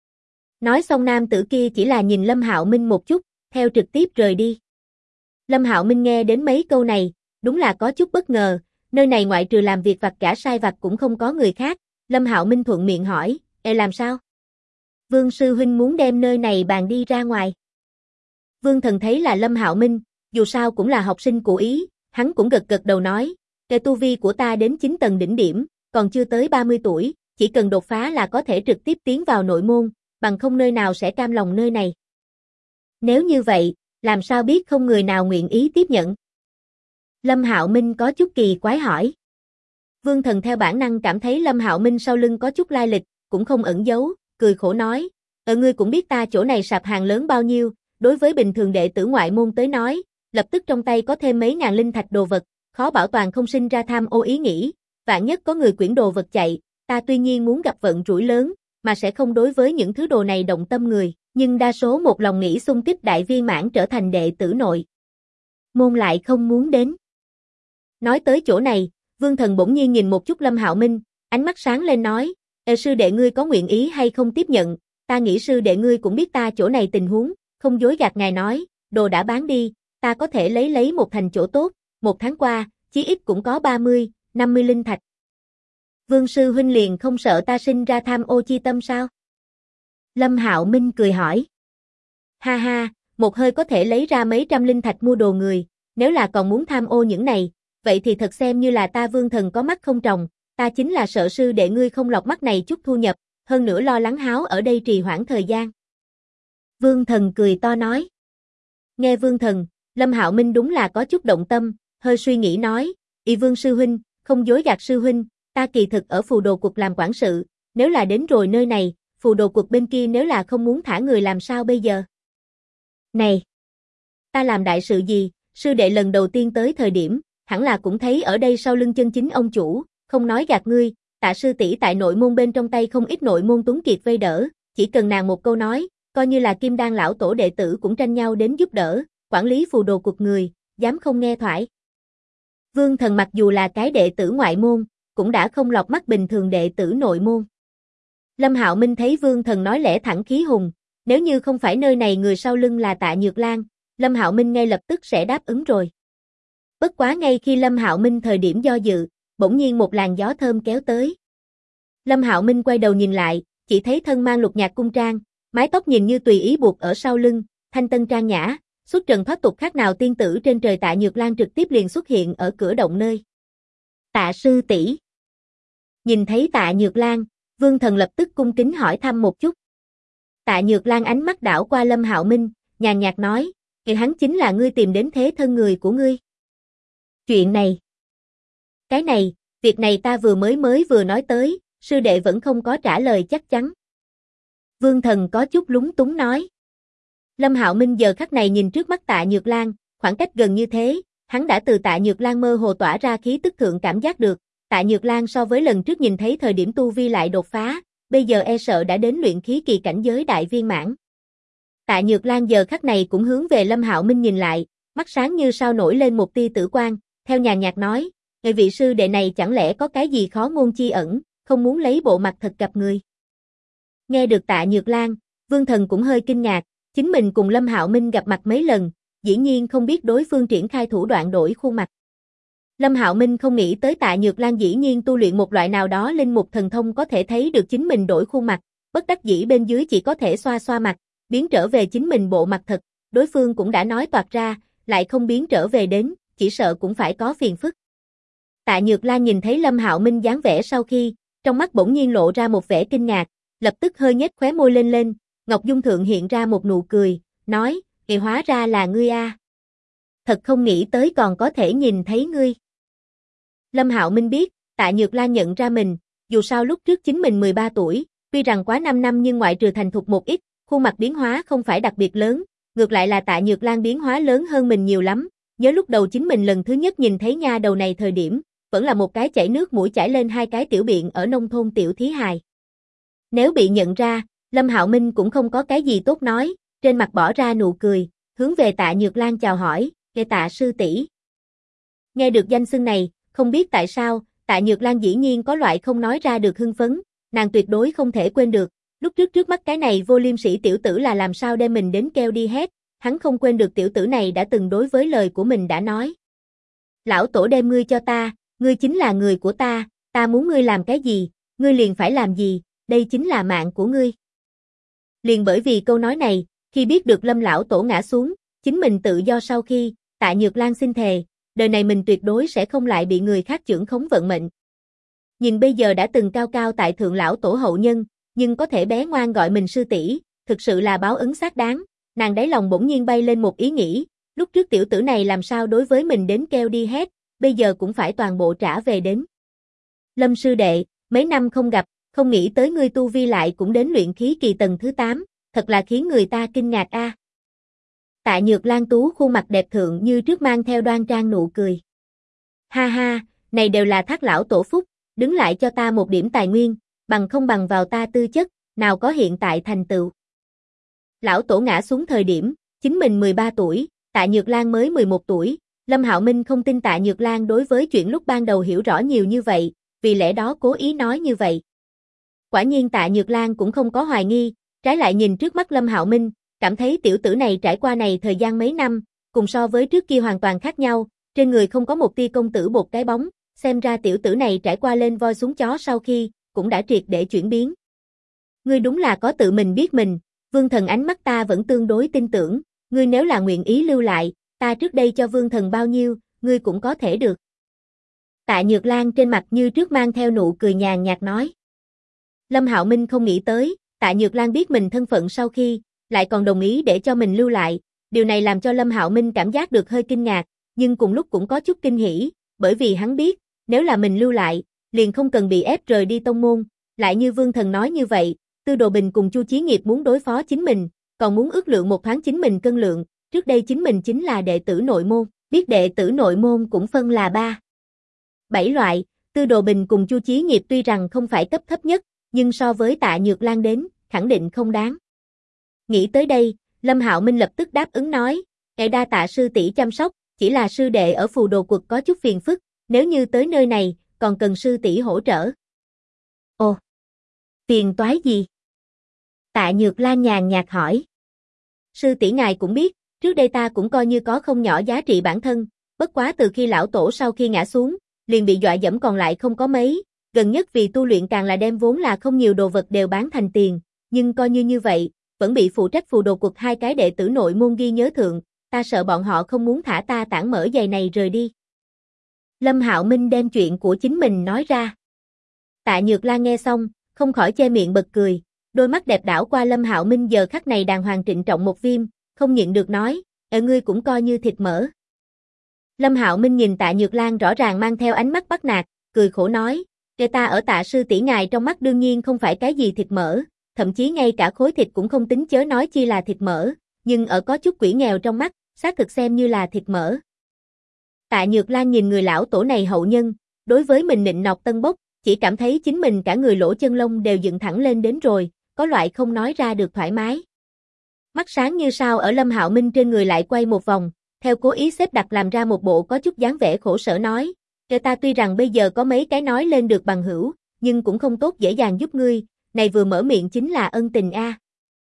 Nói xong nam tử kia chỉ là nhìn Lâm Hạo Minh một chút, theo trực tiếp rời đi. Lâm Hạo Minh nghe đến mấy câu này, đúng là có chút bất ngờ, nơi này ngoại trừ làm việc vặt cả sai vặt cũng không có người khác, Lâm Hạo Minh thuận miệng hỏi, "Ê làm sao? Vương sư huynh muốn đem nơi này bàn đi ra ngoài." Vương Thần thấy là Lâm Hạo Minh, dù sao cũng là học sinh của ý, hắn cũng gật gật đầu nói, "Kể tu vi của ta đến 9 tầng đỉnh điểm, còn chưa tới 30 tuổi, chỉ cần đột phá là có thể trực tiếp tiến vào nội môn, bằng không nơi nào sẽ cam lòng nơi này." Nếu như vậy, làm sao biết không người nào nguyện ý tiếp nhận? Lâm Hạo Minh có chút kỳ quái hỏi. Vương Thần theo bản năng cảm thấy Lâm Hạo Minh sau lưng có chút lai lịch, cũng không ẩn giấu, cười khổ nói, ngươi cũng biết ta chỗ này sạp hàng lớn bao nhiêu, đối với bình thường đệ tử ngoại môn tới nói, lập tức trong tay có thêm mấy ngàn linh thạch đồ vật, khó bảo toàn không sinh ra tham ô ý nghĩ, vạn nhất có người quyển đồ vật chạy, ta tuy nhiên muốn gặp vận rủi lớn, mà sẽ không đối với những thứ đồ này động tâm người, nhưng đa số một lòng nghĩ xung kích đại viên mãn trở thành đệ tử nội môn lại không muốn đến. Nói tới chỗ này, Vương Thần bỗng nhiên nhìn một chút Lâm Hạo Minh, ánh mắt sáng lên nói, "Ê sư đệ ngươi có nguyện ý hay không tiếp nhận, ta nghĩ sư đệ ngươi cũng biết ta chỗ này tình huống, không dối gạt ngài nói, đồ đã bán đi, ta có thể lấy một thành chỗ tốt, 1 tháng qua, chí ít cũng có 30, 50 linh thạch." Vương sư huynh liền không sợ ta sinh ra tham ô chi tâm sao? Lâm Hạo Minh cười hỏi. Ha ha, một hơi có thể lấy ra mấy trăm linh thạch mua đồ người, nếu là còn muốn tham ô những này, vậy thì thật xem như là ta Vương Thần có mắt không tròng, ta chính là sợ sư đệ ngươi không lọc mắt này chút thu nhập, hơn nữa lo lắng háo ở đây trì hoãn thời gian. Vương Thần cười to nói. Nghe Vương Thần, Lâm Hạo Minh đúng là có chút động tâm, hơi suy nghĩ nói, Vương sư huynh, không dối gạt sư huynh, ta kỳ thực ở phù đồ cục làm quản sự, nếu là đến rồi nơi này, phù đồ cục bên kia nếu là không muốn thả người làm sao bây giờ? Này, ta làm đại sự gì, sư đệ lần đầu tiên tới thời điểm, hẳn là cũng thấy ở đây sau lưng chân chính ông chủ, không nói gạt ngươi, Tạ sư tỷ tại nội môn bên trong tay không ít nội môn tuấn kiệt vây đỡ, chỉ cần nàng một câu nói, coi như là Kim Đan lão tổ đệ tử cũng tranh nhau đến giúp đỡ, quản lý phù đồ cục người, dám không nghe thoại. Vương Thần mặc dù là cái đệ tử ngoại môn, cũng đã không lọt mắt bình thường đệ tử nội môn. Lâm Hạo Minh thấy Vương Thần nói lẽ thẳng khí hùng, nếu như không phải nơi này người sau lưng là Tạ Nhược Lan, Lâm Hạo Minh ngay lập tức sẽ đáp ứng rồi. Bất quá ngay khi Lâm Hạo Minh thời điểm do dự, bỗng nhiên một làn gió thơm kéo tới. Lâm Hạo Minh quay đầu nhìn lại, chỉ thấy thân mang lục nhạc cung trang, mái tóc nhìn như tùy ý buộc ở sau lưng, thanh tân trang nhã, xuất trần thoát tục khác nào tiên tử trên trời Tạ Nhược Lan trực tiếp liền xuất hiện ở cửa động nơi. Tạ sư tỷ. Nhìn thấy Tạ Nhược Lan, Vương Thần lập tức cung kính hỏi thăm một chút. Tạ Nhược Lan ánh mắt đảo qua Lâm Hạo Minh, nhàn nhạt nói, hắn chính là ngươi tìm đến thế thân người của ngươi. Chuyện này. Cái này, việc này ta vừa nói tới, sư đệ vẫn không có trả lời chắc chắn. Vương Thần có chút lúng túng nói. Lâm Hạo Minh giờ khắc này nhìn trước mắt Tạ Nhược Lan, khoảng cách gần như thế, hắn đã từ Tạ Nhược Lan mơ hồ tỏa ra khí tức thượng cảm giác được, Tạ Nhược Lan so với lần trước nhìn thấy thời điểm tu vi lại đột phá, bây giờ e sợ đã đến luyện khí kỳ cảnh giới đại viên mãn. Tạ Nhược Lan giờ khắc này cũng hướng về Lâm Hạo Minh nhìn lại, mắt sáng như sao nổi lên một tia tử quang, theo nhàn nhạt nói, người vị sư đệ này chẳng lẽ có cái gì khó ngôn chi ẩn, không muốn lấy bộ mặt thật gặp người. Nghe được Tạ Nhược Lan, Vương Thần cũng hơi kinh ngạc, chính mình cùng Lâm Hạo Minh gặp mặt mấy lần, dĩ nhiên không biết đối phương triển khai thủ đoạn đổi khuôn mặt. Lâm Hạo Minh không nghĩ tới Tạ Nhược Lan dĩ nhiên tu luyện một loại nào đó linh mục thần thông có thể thấy được chính mình đổi khuôn mặt, bất đắc dĩ bên dưới chỉ có thể xoa xoa mặt, biến trở về chính mình bộ mặt thật, đối phương cũng đã nói toạc ra, lại không biến trở về đến, chỉ sợ cũng phải có phiền phức. Tạ Nhược Lan nhìn thấy Lâm Hạo Minh dáng vẻ sau khi, trong mắt bỗng nhiên lộ ra một vẻ kinh ngạc, lập tức hơi nhếch khóe môi lên, Ngọc Dung thượng hiện ra một nụ cười, nói, hóa ra là ngươi a. Thật không nghĩ tới còn có thể nhìn thấy ngươi. Lâm Hạo Minh biết, Tạ Nhược Lan nhận ra mình, dù sao lúc trước chính mình 13 tuổi, tuy rằng quá 5 năm nhưng ngoại trừ thành thục một ít, khuôn mặt biến hóa không phải đặc biệt lớn, ngược lại là Tạ Nhược Lan biến hóa lớn hơn mình nhiều lắm, nhớ lúc đầu chính mình lần thứ nhất nhìn thấy nha đầu này thời điểm, vẫn là một cái chảy nước mũi chảy lên hai cái tiểu biện ở nông thôn tiểu thí hài. Nếu bị nhận ra, Lâm Hạo Minh cũng không có cái gì tốt nói, trên mặt bỏ ra nụ cười, hướng về Tạ Nhược Lan chào hỏi, Tạ sư tỷ. Nghe được danh xưng này, không biết tại sao, Tạ Nhược Lan dĩ nhiên có loại không nói ra được hưng phấn, nàng tuyệt đối không thể quên được, lúc trước mắt cái này vô liêm sỉ tiểu tử là làm sao đem mình đến keo đi hết, hắn không quên được tiểu tử này đã từng đối với lời của mình đã nói. Lão tổ đem ngươi cho ta, ngươi chính là người của ta muốn ngươi làm cái gì, ngươi liền phải làm gì, đây chính là mạng của ngươi. Liền bởi vì câu nói này, khi biết được Lâm lão tổ ngã xuống, chính mình tự do sau khi, Tạ Nhược Lan xin thề, đời này mình tuyệt đối sẽ không lại bị người khác chưởng khống vận mệnh. Nhìn bây giờ đã từng cao cao tại thượng lão tổ hậu nhân, nhưng có thể bé ngoan gọi mình sư tỷ, thực sự là báo ứng xác đáng, nàng đáy lòng bỗng nhiên bay lên một ý nghĩ, lúc trước tiểu tử này làm sao đối với mình đến keo đi hết, bây giờ cũng phải toàn bộ trả về đến. Lâm sư đệ, mấy năm không gặp, không nghĩ tới ngươi tu vi lại cũng đến luyện khí kỳ tầng thứ 8, thật là khiến người ta kinh ngạc a. Tạ Nhược Lan tú khuôn mặt đẹp thượng như trước mang theo đoan trang nụ cười. Ha ha, này đều là Thác lão tổ phúc, đứng lại cho ta một điểm tài nguyên, bằng không bằng vào ta tư chất, nào có hiện tại thành tựu. Lão tổ ngã xuống thời điểm, chính mình 13 tuổi, Tạ Nhược Lan mới 11 tuổi, Lâm Hạo Minh không tin Tạ Nhược Lan đối với chuyện lúc ban đầu hiểu rõ nhiều như vậy, vì lẽ đó cố ý nói như vậy. Quả nhiên Tạ Nhược Lan cũng không có hoài nghi, trái lại nhìn trước mắt Lâm Hạo Minh, cảm thấy tiểu tử này trải qua này thời gian mấy năm, cùng so với trước kia hoàn toàn khác nhau, trên người không có một tia công tử bột cái bóng, xem ra tiểu tử này trải qua lên voi xuống chó sau khi, cũng đã triệt để chuyển biến. Ngươi đúng là có tự mình biết mình, Vương Thần ánh mắt ta vẫn tương đối tin tưởng, ngươi nếu là nguyện ý lưu lại, ta trước đây cho Vương Thần bao nhiêu, ngươi cũng có thể được. Tạ Nhược Lan trên mặt như trước mang theo nụ cười nhàn nhạt nói. Lâm Hạo Minh không nghĩ tới, Tạ Nhược Lan biết mình thân phận sau khi, lại còn đồng ý để cho mình lưu lại, điều này làm cho Lâm Hạo Minh cảm giác được hơi kinh ngạc, nhưng cùng lúc cũng có chút kinh hỉ, bởi vì hắn biết, nếu là mình lưu lại, liền không cần bị ép rời đi tông môn, lại như Vương Thần nói như vậy, Tư Đồ Bình cùng Chu Chí Nghiệp muốn đối phó chính mình, còn muốn ước lượng một thoáng chính mình cân lượng, trước đây chính mình chính là đệ tử nội môn, biết đệ tử nội môn cũng phân là 7 loại, Tư Đồ Bình cùng Chu Chí Nghiệp tuy rằng không phải cấp thấp nhất, nhưng so với Tạ Nhược Lan đến, khẳng định không đáng. Nghĩ tới đây, Lâm Hạo Minh lập tức đáp ứng nói, đa tạ sư tỷ chăm sóc, chỉ là sư đệ ở phù đồ quật có chút phiền phức, nếu như tới nơi này, còn cần sư tỷ hỗ trợ. Ồ, phiền toái gì? Tạ Nhược Lan nhàn nhạt hỏi. Sư tỷ ngài cũng biết, trước đây ta cũng coi như có không nhỏ giá trị bản thân, bất quá từ khi lão tổ sau khi ngã xuống, liền bị dọa dẫm còn lại không có mấy, gần nhất vì tu luyện càng là đem vốn là không nhiều đồ vật đều bán thành tiền, nhưng coi như vậy, vẫn bị phụ trách phù đồ quật hai cái đệ tử nội môn ghi nhớ thượng, ta sợ bọn họ không muốn thả ta tản mở giày này rời đi. Lâm Hạo Minh đem chuyện của chính mình nói ra. Tạ Nhược Lan nghe xong, không khỏi che miệng bật cười, đôi mắt đẹp đảo qua Lâm Hạo Minh giờ khắc này đàng hoàng trịnh trọng một viêm, không nhịn được nói, ngươi cũng coi như thịt mỡ. Lâm Hạo Minh nhìn Tạ Nhược Lan rõ ràng mang theo ánh mắt bắt nạt, cười khổ nói, ta ở Tạ sư tỷ ngài trong mắt đương nhiên không phải cái gì thịt mỡ, thậm chí ngay cả khối thịt cũng không tính chớ nói chi là thịt mỡ, nhưng ở có chút quỷ nghèo trong mắt, xác thực xem như là thịt mỡ. Tạ Nhược Lan nhìn người lão tổ này hậu nhân, đối với mình nịnh nọt tân bốc, chỉ cảm thấy chính mình cả người lỗ chân lông đều dựng thẳng lên đến rồi, có loại không nói ra được thoải mái. Mắt sáng như sao ở Lâm Hạo Minh trên người lại quay một vòng, theo cố ý xếp đặt làm ra một bộ có chút dáng vẻ khổ sở nói, ta tuy rằng bây giờ có mấy cái nói lên được bằng hữu, nhưng cũng không tốt dễ dàng giúp ngươi, này vừa mở miệng chính là ân tình a.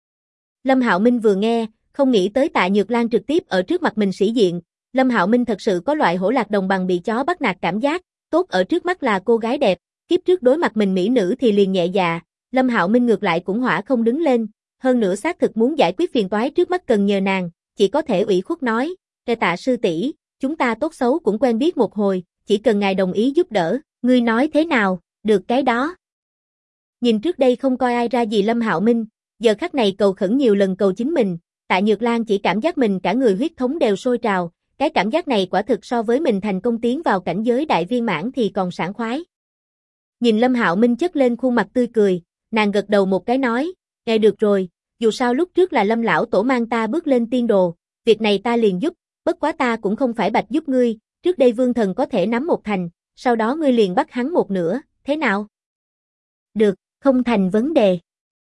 Lâm Hạo Minh vừa nghe, không nghĩ tới Tạ Nhược Lan trực tiếp ở trước mặt mình sĩ diện, Lâm Hạo Minh thật sự có loại hổ lạc đồng bằng bị chó bắt nạt cảm giác, tốt ở trước mắt là cô gái đẹp, kiếp trước đối mặt mình mỹ nữ thì liền nhẹ dạ, Lâm Hạo Minh ngược lại cũng hỏa không đứng lên, hơn nữa xác thực muốn giải quyết phiền toái trước mắt cần nhờ nàng, chỉ có thể ủy khuất nói, Tạ sư tỷ, chúng ta tốt xấu cũng quen biết một hồi, chỉ cần ngài đồng ý giúp đỡ, ngươi nói thế nào, được cái đó. Nhìn trước đây không coi ai ra gì Lâm Hạo Minh, giờ khắc này cầu khẩn nhiều lần cầu chính mình, Tạ Nhược Lan chỉ cảm giác mình cả người huyết thống đều sôi trào, cái cảm giác này quả thực so với mình thành công tiến vào cảnh giới đại viên mãn thì còn sảng khoái. Nhìn Lâm Hạo Minh chất lên khuôn mặt tươi cười, nàng gật đầu một cái nói, nghe được rồi, dù sao lúc trước là Lâm lão tổ mang ta bước lên tiên đồ, việc này ta liền giúp, bất quá ta cũng không phải bạch giúp ngươi, trước đây Vương Thần có thể nắm một thành, sau đó ngươi liền bắt hắn một nửa, thế nào? Được, không thành vấn đề.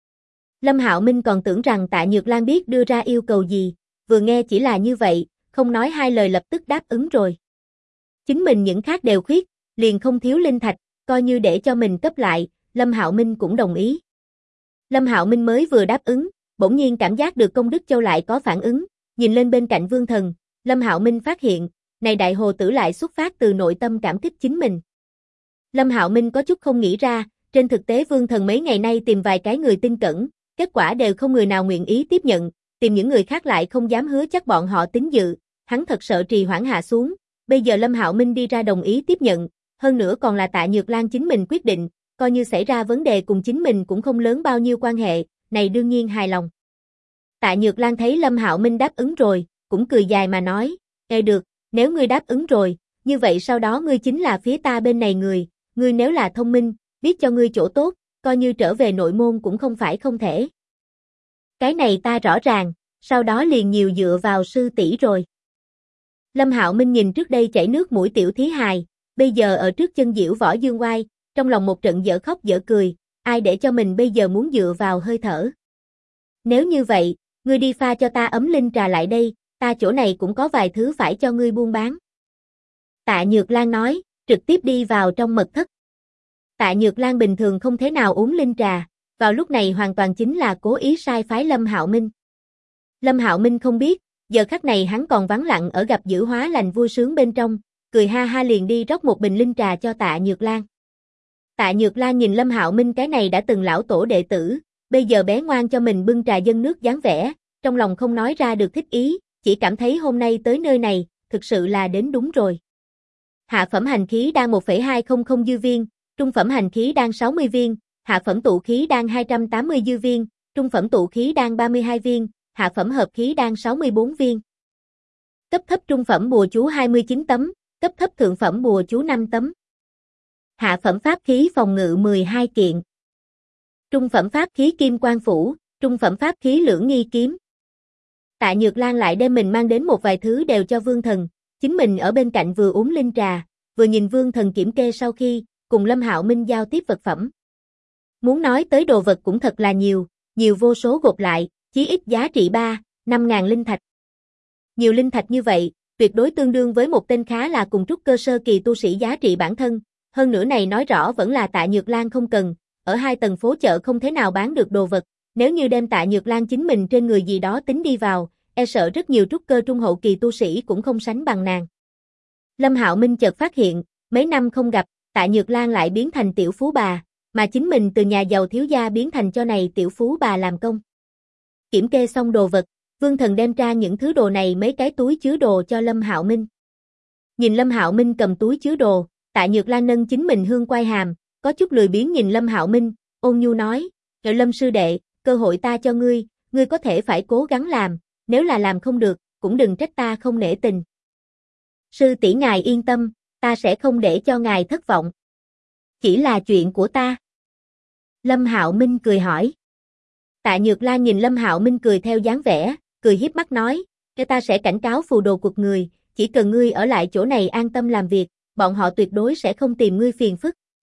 Lâm Hạo Minh còn tưởng rằng Tạ Nhược Lan biết đưa ra yêu cầu gì, vừa nghe chỉ là như vậy, không nói hai lời lập tức đáp ứng rồi. Chính mình những khác đều khuyết, liền không thiếu linh thạch, coi như để cho mình cấp lại, Lâm Hạo Minh cũng đồng ý. Lâm Hạo Minh mới vừa đáp ứng, bỗng nhiên cảm giác được Công Đức Châu lại có phản ứng, nhìn lên bên cạnh Vương Thần, Lâm Hạo Minh phát hiện, này đại hồ tử lại xuất phát từ nội tâm cảm kích chính mình. Lâm Hạo Minh có chút không nghĩ ra, trên thực tế Vương Thần mấy ngày nay tìm vài cái người tin cẩn, kết quả đều không người nào nguyện ý tiếp nhận, tìm những người khác lại không dám hứa chắc bọn họ tín dự, hắn thật sợ trì hoãn hạ xuống, bây giờ Lâm Hạo Minh đi ra đồng ý tiếp nhận, hơn nữa còn là Tạ Nhược Lan chính mình quyết định, coi như xảy ra vấn đề cùng chính mình cũng không lớn bao nhiêu quan hệ, này đương nhiên hài lòng. Tạ Nhược Lan thấy Lâm Hạo Minh đáp ứng rồi, cũng cười dài mà nói, được, nếu ngươi đáp ứng rồi, như vậy sau đó ngươi chính là phía ta bên này người, ngươi nếu là thông minh, biết cho ngươi chỗ tốt, coi như trở về nội môn cũng không phải không thể. Cái này ta rõ ràng, sau đó liền nhiều dựa vào sư tỷ rồi. Lâm Hạo Minh nhìn trước đây chảy nước mũi tiểu thí hài, bây giờ ở trước chân diễu võ dương oai, trong lòng một trận dở khóc dở cười, ai để cho mình bây giờ muốn dựa vào hơi thở. Nếu như vậy, ngươi đi pha cho ta ấm linh trà lại đây, ta chỗ này cũng có vài thứ phải cho ngươi buôn bán. Tạ Nhược Lan nói, trực tiếp đi vào trong mật thất. Tạ Nhược Lan bình thường không thế nào uống linh trà, vào lúc này hoàn toàn chính là cố ý sai phái Lâm Hạo Minh. Lâm Hạo Minh không biết, giờ khắc này hắn còn vắng lặng ở gặp giữ hóa lành vui sướng bên trong, cười ha ha liền đi rót một bình linh trà cho Tạ Nhược Lan. Tạ Nhược Lan nhìn Lâm Hạo Minh cái này đã từng lão tổ đệ tử, bây giờ bé ngoan cho mình bưng trà dâng nước dáng vẻ, trong lòng không nói ra được thích ý, chỉ cảm thấy hôm nay tới nơi này, thực sự là đến đúng rồi. Hạ phẩm hành khí đan 1,200 dư viên, trung phẩm hành khí đan 60 viên, hạ phẩm tụ khí đan 280 dư viên, trung phẩm tụ khí đan 32 viên, hạ phẩm hợp khí đan 64 viên. Cấp thấp trung phẩm bùa chú 29 tấm, cấp thấp thượng phẩm bùa chú 5 tấm. Hạ phẩm pháp khí phòng ngự 12 kiện. Trung phẩm pháp khí kim quan phủ, trung phẩm pháp khí lưỡng nghi kiếm. Tạ Nhược Lan lại đem mình mang đến một vài thứ đều cho Vương Thần, chính mình ở bên cạnh vừa uống linh trà, vừa nhìn Vương Thần kiểm kê sau khi, cùng Lâm Hạo Minh giao tiếp vật phẩm. Muốn nói tới đồ vật cũng thật là nhiều, nhiều vô số gộp lại, chí ít giá trị 3-5 ngàn linh thạch. Nhiều linh thạch như vậy, tuyệt đối tương đương với một tên khá là cùng trúc cơ sơ kỳ tu sĩ giá trị bản thân, hơn nữa này nói rõ vẫn là Tạ Nhược Lan không cần, ở 2 tầng phố chợ không thể nào bán được đồ vật, nếu như đem Tạ Nhược Lan chính mình trên người gì đó tính đi vào, e sợ rất nhiều trúc cơ trung hậu kỳ tu sĩ cũng không sánh bằng nàng. Lâm Hạo Minh chợt phát hiện, mấy năm không gặp, Tạ Nhược Lan lại biến thành tiểu phú bà, mà chính mình từ nhà giàu thiếu gia biến thành cho này tiểu phú bà làm công. Kiểm kê xong đồ vật, Vương Thần đem ra những thứ đồ này mấy cái túi chứa đồ cho Lâm Hạo Minh. Nhìn Lâm Hạo Minh cầm túi chứa đồ, Tạ Nhược Lan nâng chính mình hương quai hàm, có chút lười biếng nhìn Lâm Hạo Minh, ôn nhu nói, Lâm sư đệ, cơ hội ta cho ngươi, ngươi có thể phải cố gắng làm, nếu là làm không được, cũng đừng trách ta không nể tình. Sư tỷ ngài yên tâm, ta sẽ không để cho ngài thất vọng. Chỉ là chuyện của ta. Lâm Hạo Minh cười hỏi. Tạ Nhược Lan nhìn Lâm Hạo Minh cười theo dáng vẻ, cười hiếp mắt nói, ta sẽ cảnh cáo phù đồ cuộc người, chỉ cần ngươi ở lại chỗ này an tâm làm việc, bọn họ tuyệt đối sẽ không tìm ngươi phiền phức.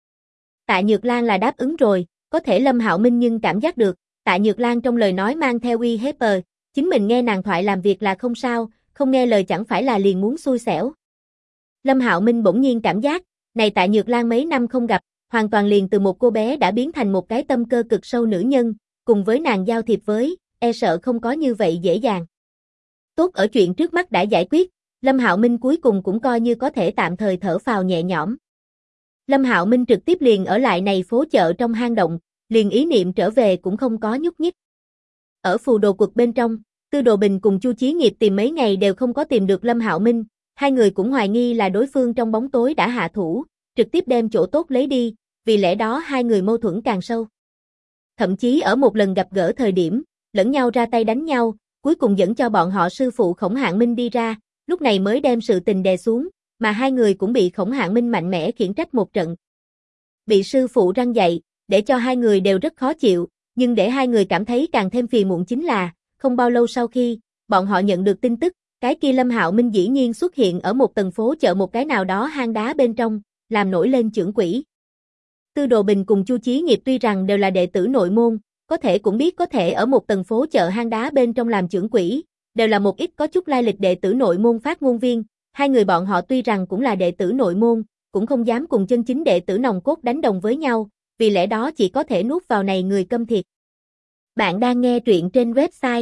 Tạ Nhược Lan là đáp ứng rồi, có thể Lâm Hạo Minh nhưng cảm giác được, Tạ Nhược Lan trong lời nói mang theo uy hiếp, chính mình nghe nàng thoại làm việc là không sao, không nghe lời chẳng phải là liền muốn xui xẻo. Lâm Hạo Minh bỗng nhiên cảm giác, này Tạ Nhược Lan mấy năm không gặp, hoàn toàn liền từ một cô bé đã biến thành một cái tâm cơ cực sâu nữ nhân, cùng với nàng giao thiệp với, e sợ không có như vậy dễ dàng. Tốt ở chuyện trước mắt đã giải quyết, Lâm Hạo Minh cuối cùng cũng coi như có thể tạm thời thở phào nhẹ nhõm. Lâm Hạo Minh trực tiếp liền ở lại này phố chợ trong hang động, liền ý niệm trở về cũng không có nhúc nhích. Ở phù đồ quật bên trong, Tư Đồ Bình cùng Chu Chí Nghiệp tìm mấy ngày đều không có tìm được Lâm Hạo Minh, hai người cũng hoài nghi là đối phương trong bóng tối đã hạ thủ, trực tiếp đem chỗ tốt lấy đi, vì lẽ đó hai người mâu thuẫn càng sâu. Thậm chí ở một lần gặp gỡ thời điểm, lẫn nhau ra tay đánh nhau, cuối cùng dẫn cho bọn họ sư phụ Khổng Hạng Minh đi ra, lúc này mới đem sự tình đè xuống, mà hai người cũng bị Khổng Hạng Minh mạnh mẽ khiển trách một trận. Bị sư phụ răn dạy, để cho hai người đều rất khó chịu, nhưng để hai người cảm thấy càng thêm phiền muộn chính là, không bao lâu sau khi, bọn họ nhận được tin tức, cái kia Lâm Hạo Minh dĩ nhiên xuất hiện ở một tầng phố chợ một cái nào đó hang đá bên trong, làm nổi lên chưởng quỷ. Tư Đồ Bình cùng Chu Chí Nghiệp tuy rằng đều là đệ tử nội môn, có thể cũng biết có thể ở một tầng phố chợ hang đá bên trong làm chưởng quỷ, đều là một ít có chút lai lịch đệ tử nội môn phát ngôn viên, hai người bọn họ tuy rằng cũng là đệ tử nội môn, cũng không dám cùng chân chính đệ tử nòng cốt đánh đồng với nhau, vì lẽ đó chỉ có thể nuốt vào này người câm thiệt. Bạn đang nghe truyện trên website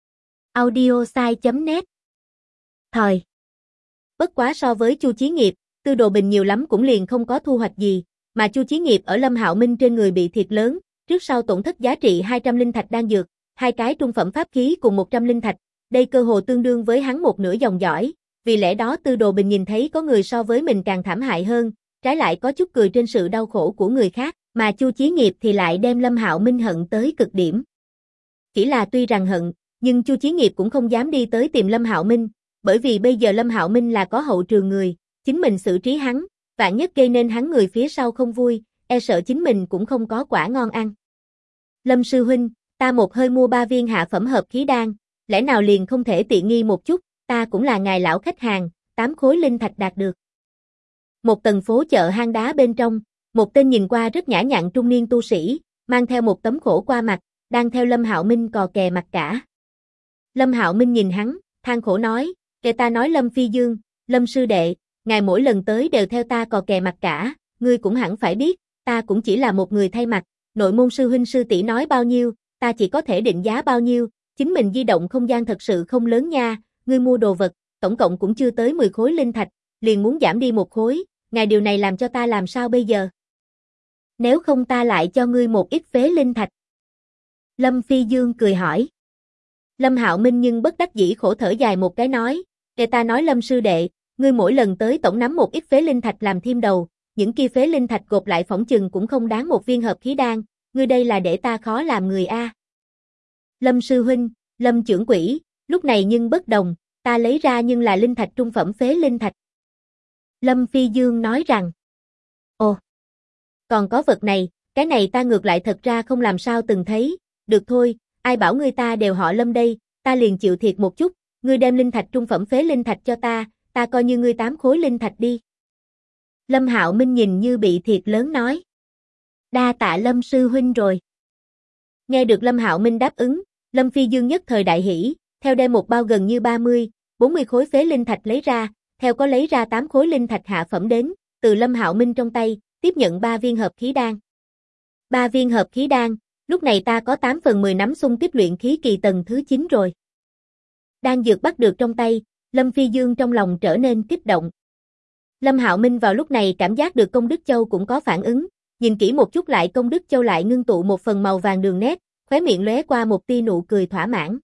audiosai.net. Thời. Bất quá so với Chu Chí Nghiệp, Tư Đồ Bình nhiều lắm cũng liền không có thu hoạch gì, mà Chu Chí Nghiệp ở Lâm Hạo Minh trên người bị thiệt lớn, trước sau tổn thất giá trị 200 linh thạch đan dược, hai cái trung phẩm pháp khí cùng 100 linh thạch, đây cơ hồ tương đương với hắn một nửa dòng dõi, vì lẽ đó Tư Đồ Bình nhìn thấy có người so với mình càng thảm hại hơn, trái lại có chút cười trên sự đau khổ của người khác, mà Chu Chí Nghiệp thì lại đem Lâm Hạo Minh hận tới cực điểm. Chỉ là tuy rằng hận, nhưng Chu Chí Nghiệp cũng không dám đi tới tìm Lâm Hạo Minh, bởi vì bây giờ Lâm Hạo Minh là có hậu trường người, chính mình xử trí hắn, vạn nhất gây nên hắn người phía sau không vui, e sợ chính mình cũng không có quả ngon ăn. Lâm sư huynh, ta một hơi mua 3 viên hạ phẩm hợp khí đan, lẽ nào liền không thể tiện nghi một chút, ta cũng là ngài lão khách hàng, 8 khối linh thạch đạt được. Một tầng phố chợ hang đá bên trong, một tên nhìn qua rất nhã nhặn trung niên tu sĩ, mang theo một tấm khổ qua mặt, đang theo Lâm Hạo Minh cò kè mặt cả. Lâm Hạo Minh nhìn hắn, than khổ nói, kể ta nói Lâm Phi Dương, Lâm sư đệ, ngài mỗi lần tới đều theo ta cò kè mặt cả, ngươi cũng hẳn phải biết, ta cũng chỉ là một người thay mặt, nội môn sư huynh sư tỷ nói bao nhiêu, ta chỉ có thể định giá bao nhiêu, chính mình di động không gian thật sự không lớn nha, ngươi mua đồ vật, tổng cộng cũng chưa tới 10 khối linh thạch, liền muốn giảm đi một khối, ngài điều này làm cho ta làm sao bây giờ? Nếu không ta lại cho ngươi một ít phế linh thạch. Lâm Phi Dương cười hỏi. Lâm Hạo Minh nhưng bất đắc dĩ khổ thở dài một cái nói, để ta nói Lâm sư đệ, ngươi mỗi lần tới tổng nắm một ít phế linh thạch làm thêm đầu, những kia phế linh thạch gộp lại phỏng chừng cũng không đáng một viên hợp khí đan, ngươi đây là để ta khó làm người a. Lâm sư huynh, Lâm trưởng quỹ, lúc này nhưng bất đồng, ta lấy ra nhưng là linh thạch trung phẩm phế linh thạch. Lâm Phi Dương nói rằng, ồ, còn có vật này, cái này ta ngược lại thật ra không làm sao từng thấy, được thôi, ai bảo ngươi ta đều họ Lâm đây, ta liền chịu thiệt một chút, ngươi đem linh thạch trung phẩm phế linh thạch cho ta coi như ngươi 8 khối linh thạch đi. Lâm Hạo Minh nhìn như bị thiệt lớn nói. Đa tạ Lâm sư huynh rồi. Nghe được Lâm Hạo Minh đáp ứng, Lâm Phi Dương nhất thời đại hỉ, theo đem một bao gần như 40 khối phế linh thạch lấy ra, theo có lấy ra 8 khối linh thạch hạ phẩm đến, từ Lâm Hạo Minh trong tay, tiếp nhận 3 viên hợp khí đan. 3 viên hợp khí đan, lúc này ta có 8/10 nắm xung kích luyện khí kỳ tầng thứ 9 rồi. Đan dược bắt được trong tay, Lâm Phi Dương trong lòng trở nên kích động. Lâm Hạo Minh vào lúc này cảm giác được công đức châu cũng có phản ứng, nhìn kỹ một chút lại công đức châu lại ngưng tụ một phần màu vàng đường nét, khóe miệng lóe qua một tia nụ cười thỏa mãn.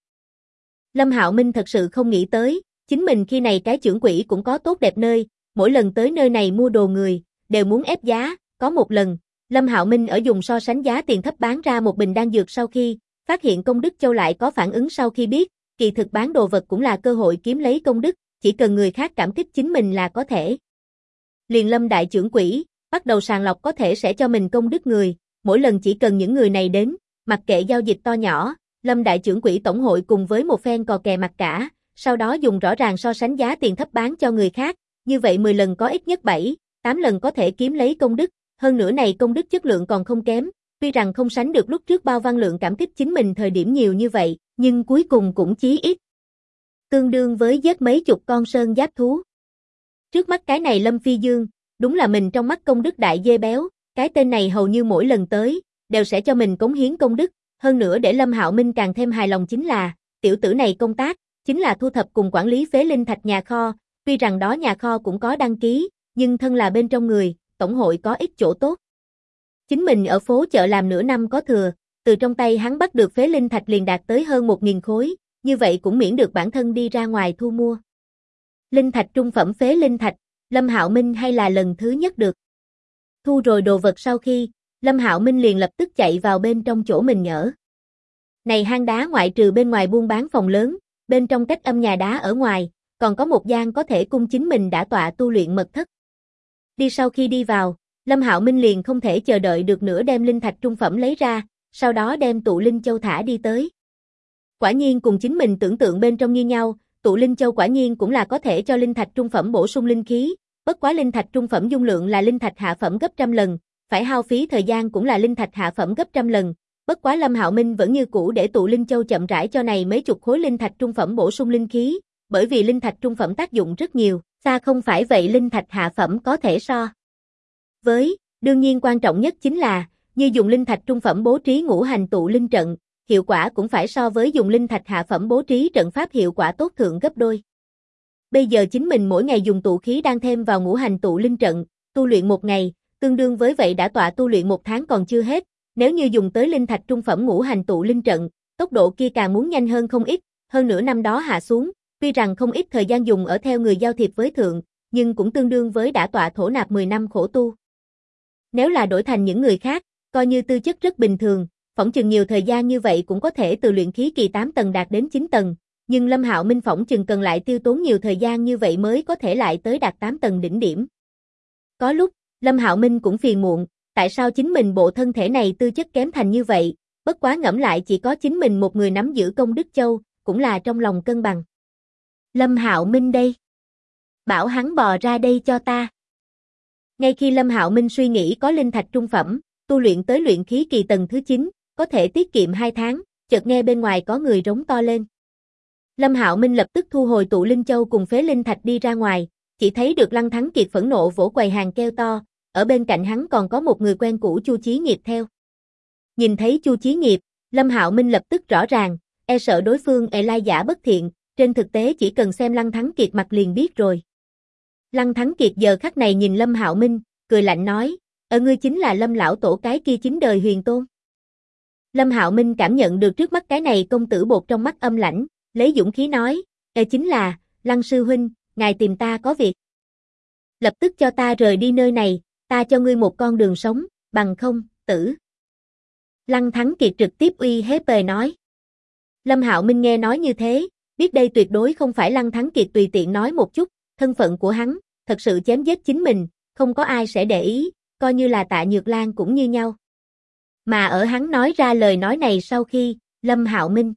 Lâm Hạo Minh thật sự không nghĩ tới, chính mình khi này cái trưởng quỹ cũng có tốt đẹp nơi, mỗi lần tới nơi này mua đồ người, đều muốn ép giá, có một lần, Lâm Hạo Minh ở dùng so sánh giá tiền thấp bán ra một bình đan dược sau khi, phát hiện công đức châu lại có phản ứng sau khi biết, kỳ thực bán đồ vật cũng là cơ hội kiếm lấy công đức, chỉ cần người khác cảm kích chính mình là có thể. Liền Lâm đại trưởng quỹ, bắt đầu sàng lọc có thể sẽ cho mình công đức người, mỗi lần chỉ cần những người này đến, mặc kệ giao dịch to nhỏ, Lâm đại trưởng quỹ tổng hội cùng với một phen cò kè mặt cả, sau đó dùng rõ ràng so sánh giá tiền thấp bán cho người khác, như vậy 10 lần có ít nhất 7-8 lần có thể kiếm lấy công đức, hơn nữa này công đức chất lượng còn không kém, tuy rằng không sánh được lúc trước bao văn lượng cảm kích chính mình thời điểm nhiều như vậy, nhưng cuối cùng cũng chí ít. Tương đương với giết mấy chục con sơn giáp thú. Trước mắt cái này Lâm Phi Dương, đúng là mình trong mắt công đức đại dê béo, cái tên này hầu như mỗi lần tới, đều sẽ cho mình cống hiến công đức, hơn nữa để Lâm Hạo Minh càng thêm hài lòng chính là, tiểu tử này công tác, chính là thu thập cùng quản lý phế linh thạch nhà kho, tuy rằng đó nhà kho cũng có đăng ký, nhưng thân là bên trong người, tổng hội có ít chỗ tốt. Chính mình ở phố chợ làm nửa năm có thừa, từ trong tay hắn bắt được phế linh thạch liền đạt tới hơn 1.000 khối, như vậy cũng miễn được bản thân đi ra ngoài thu mua. Linh thạch trung phẩm phế linh thạch, Lâm Hạo Minh hay là lần thứ nhất được. Thu rồi đồ vật sau khi, Lâm Hạo Minh liền lập tức chạy vào bên trong chỗ mình nhỡ. Này hang đá ngoại trừ bên ngoài buôn bán phòng lớn, bên trong cách âm nhà đá ở ngoài, còn có một gian có thể cung chính mình đã tọa tu luyện mật thất. Đi sau khi đi vào, Lâm Hạo Minh liền không thể chờ đợi được nữa đem linh thạch trung phẩm lấy ra, sau đó đem tụ linh châu thả đi tới. Quả nhiên cùng chính mình tưởng tượng bên trong như nhau, tụ linh châu quả nhiên cũng là có thể cho linh thạch trung phẩm bổ sung linh khí, bất quá linh thạch trung phẩm dung lượng là linh thạch hạ phẩm gấp trăm lần, phải hao phí thời gian cũng là linh thạch hạ phẩm gấp trăm lần. Bất quá Lâm Hạo Minh vẫn như cũ để tụ linh châu chậm rãi cho này mấy chục khối linh thạch trung phẩm bổ sung linh khí, bởi vì linh thạch trung phẩm tác dụng rất nhiều, xa không phải vậy linh thạch hạ phẩm có thể so. Đương nhiên quan trọng nhất chính là, như dùng linh thạch trung phẩm bố trí ngũ hành tụ linh trận, hiệu quả cũng phải so với dùng linh thạch hạ phẩm bố trí trận pháp hiệu quả tốt thượng gấp đôi. Bây giờ chính mình mỗi ngày dùng tụ khí đang thêm vào ngũ hành tụ linh trận, tu luyện một ngày, tương đương với vậy đã tọa tu luyện một tháng còn chưa hết, nếu như dùng tới linh thạch trung phẩm ngũ hành tụ linh trận, tốc độ kia càng muốn nhanh hơn không ít, hơn nửa năm đó hạ xuống, tuy rằng không ít thời gian dùng ở theo người giao thiệp với thượng, nhưng cũng tương đương với đã tọa thổ nạp 10 năm khổ tu. Nếu là đổi thành những người khác, coi như tư chất rất bình thường, phỏng chừng nhiều thời gian như vậy cũng có thể từ luyện khí kỳ 8 tầng đạt đến 9 tầng, nhưng Lâm Hạo Minh phỏng chừng cần lại tiêu tốn nhiều thời gian như vậy mới có thể lại tới đạt 8 tầng đỉnh điểm. Có lúc, Lâm Hạo Minh cũng phiền muộn, tại sao chính mình bộ thân thể này tư chất kém thành như vậy, bất quá ngẫm lại chỉ có chính mình một người nắm giữ công đức châu, cũng là trong lòng cân bằng. Lâm Hạo Minh đây. Bảo hắn bò ra đây cho ta. Ngay khi Lâm Hạo Minh suy nghĩ có linh thạch trung phẩm, tu luyện tới luyện khí kỳ tầng thứ 9, có thể tiết kiệm 2 tháng, chợt nghe bên ngoài có người rống to lên. Lâm Hạo Minh lập tức thu hồi tụ linh châu cùng phế linh thạch đi ra ngoài, chỉ thấy được Lăng Thắng Kiệt phẫn nộ vỗ quầy hàng kêu to, ở bên cạnh hắn còn có một người quen cũ Chu Chí Nghiệp theo. Nhìn thấy Chu Chí Nghiệp, Lâm Hạo Minh lập tức rõ ràng, e sợ đối phương lai giả bất thiện, trên thực tế chỉ cần xem Lăng Thắng Kiệt mặt liền biết rồi. Lăng Thắng Kiệt giờ khắc này nhìn Lâm Hạo Minh, cười lạnh nói, ngươi chính là Lâm lão tổ cái kia 9 đời huyền tôn. Lâm Hạo Minh cảm nhận được trước mắt cái này công tử bột trong mắt âm lãnh, lấy dũng khí nói, chính là, Lăng sư huynh, ngài tìm ta có việc. Lập tức cho ta rời đi nơi này, ta cho ngươi một con đường sống, bằng không, tử. Lăng Thắng Kiệt trực tiếp uy hiếp về nói. Lâm Hạo Minh nghe nói như thế, biết đây tuyệt đối không phải Lăng Thắng Kiệt tùy tiện nói một chút, thân phận của hắn, thật sự chém giết chính mình, không có ai sẽ để ý, coi như là Tạ Nhược Lan cũng như nhau. Mà ở hắn nói ra lời nói này sau khi, Lâm Hạo Minh.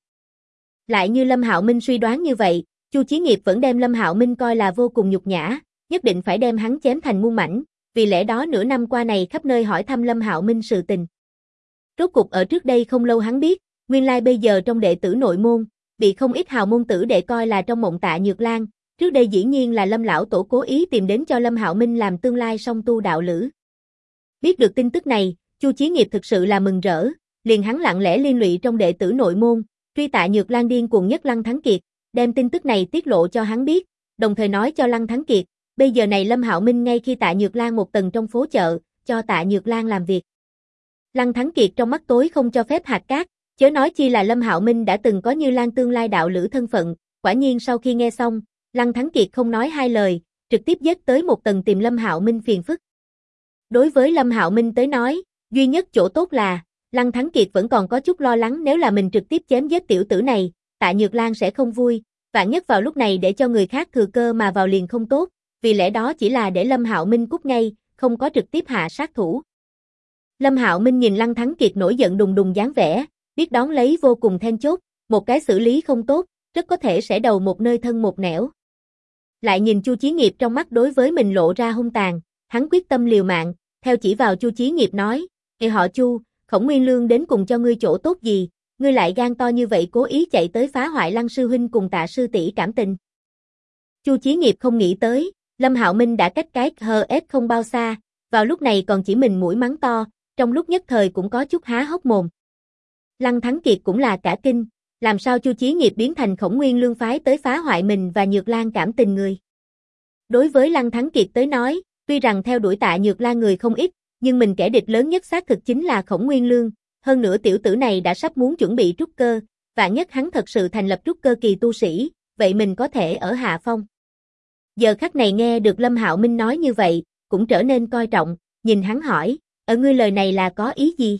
Lại như Lâm Hạo Minh suy đoán như vậy, Chu Chí Nghiệp vẫn đem Lâm Hạo Minh coi là vô cùng nhục nhã, nhất định phải đem hắn chém thành muôn mảnh, vì lẽ đó nửa năm qua này khắp nơi hỏi thăm Lâm Hạo Minh sự tình. Rốt cục ở trước đây không lâu hắn biết, nguyên lai bây giờ trong đệ tử nội môn, bị không ít hào môn tử đệ coi là trong mộng Tạ Nhược Lan, trước đây dĩ nhiên là Lâm lão tổ cố ý tìm đến cho Lâm Hạo Minh làm tương lai song tu đạo lữ. Biết được tin tức này, Chu Chí Nghiệp thực sự là mừng rỡ, liền hắn lặng lẽ liên lụy trong đệ tử nội môn, truy Tạ Nhược Lan điên cuồng nhất Lăng Thắng Kiệt, đem tin tức này tiết lộ cho hắn biết, đồng thời nói cho Lăng Thắng Kiệt, bây giờ này Lâm Hạo Minh ngay khi Tạ Nhược Lan một tầng trong phố chợ, cho Tạ Nhược Lan làm việc. Lăng Thắng Kiệt trong mắt tối không cho phép hạt cát, chớ nói chi là Lâm Hạo Minh đã từng có Như Lan tương lai đạo lữ thân phận, quả nhiên sau khi nghe xong, Lăng Thắng Kiệt không nói hai lời, trực tiếp dết tới một tầng tìm Lâm Hạo Minh phiền phức. Đối với Lâm Hạo Minh tới nói, duy nhất chỗ tốt là, Lăng Thắng Kiệt vẫn còn có chút lo lắng nếu là mình trực tiếp chém giết tiểu tử này, Tạ Nhược Lan sẽ không vui, vạn nhất vào lúc này để cho người khác thừa cơ mà vào liền không tốt, vì lẽ đó chỉ là để Lâm Hạo Minh cút ngay, không có trực tiếp hạ sát thủ. Lâm Hạo Minh nhìn Lăng Thắng Kiệt nổi giận đùng đùng dáng vẻ, biết đón lấy vô cùng then chốt, một cái xử lý không tốt, rất có thể sẽ đầu một nơi thân một nẻo. Lại nhìn Chu Chí Nghiệp trong mắt đối với mình lộ ra hung tàn, hắn quyết tâm liều mạng, theo chỉ vào Chu Chí Nghiệp nói, họ Chu, Khổng Nguyên Lương đến cùng cho ngươi chỗ tốt gì, ngươi lại gan to như vậy cố ý chạy tới phá hoại Lăng sư huynh cùng Tạ sư tỷ cảm tình. Chu Chí Nghiệp không nghĩ tới, Lâm Hạo Minh đã cách cái HS không bao xa, vào lúc này còn chỉ mình mũi mắng to, trong lúc nhất thời cũng có chút há hốc mồm. Lăng Thắng Kiệt cũng là cả kinh, làm sao Chu Chí Nghiệp biến thành Khổng Nguyên Lương phái tới phá hoại mình và Nhược Lan cảm tình người. Đối với Lăng Thắng Kiệt tới nói, tuy rằng theo đuổi Tạ Nhược Lan người không ít, nhưng mình kẻ địch lớn nhất xác thực chính là Khổng Nguyên Lương, hơn nữa tiểu tử này đã sắp muốn chuẩn bị trúc cơ, vạn nhất hắn thật sự thành lập trúc cơ kỳ tu sĩ, vậy mình có thể ở hạ phong. Giờ khắc này nghe được Lâm Hạo Minh nói như vậy, cũng trở nên coi trọng, nhìn hắn hỏi, ở ngươi lời này là có ý gì?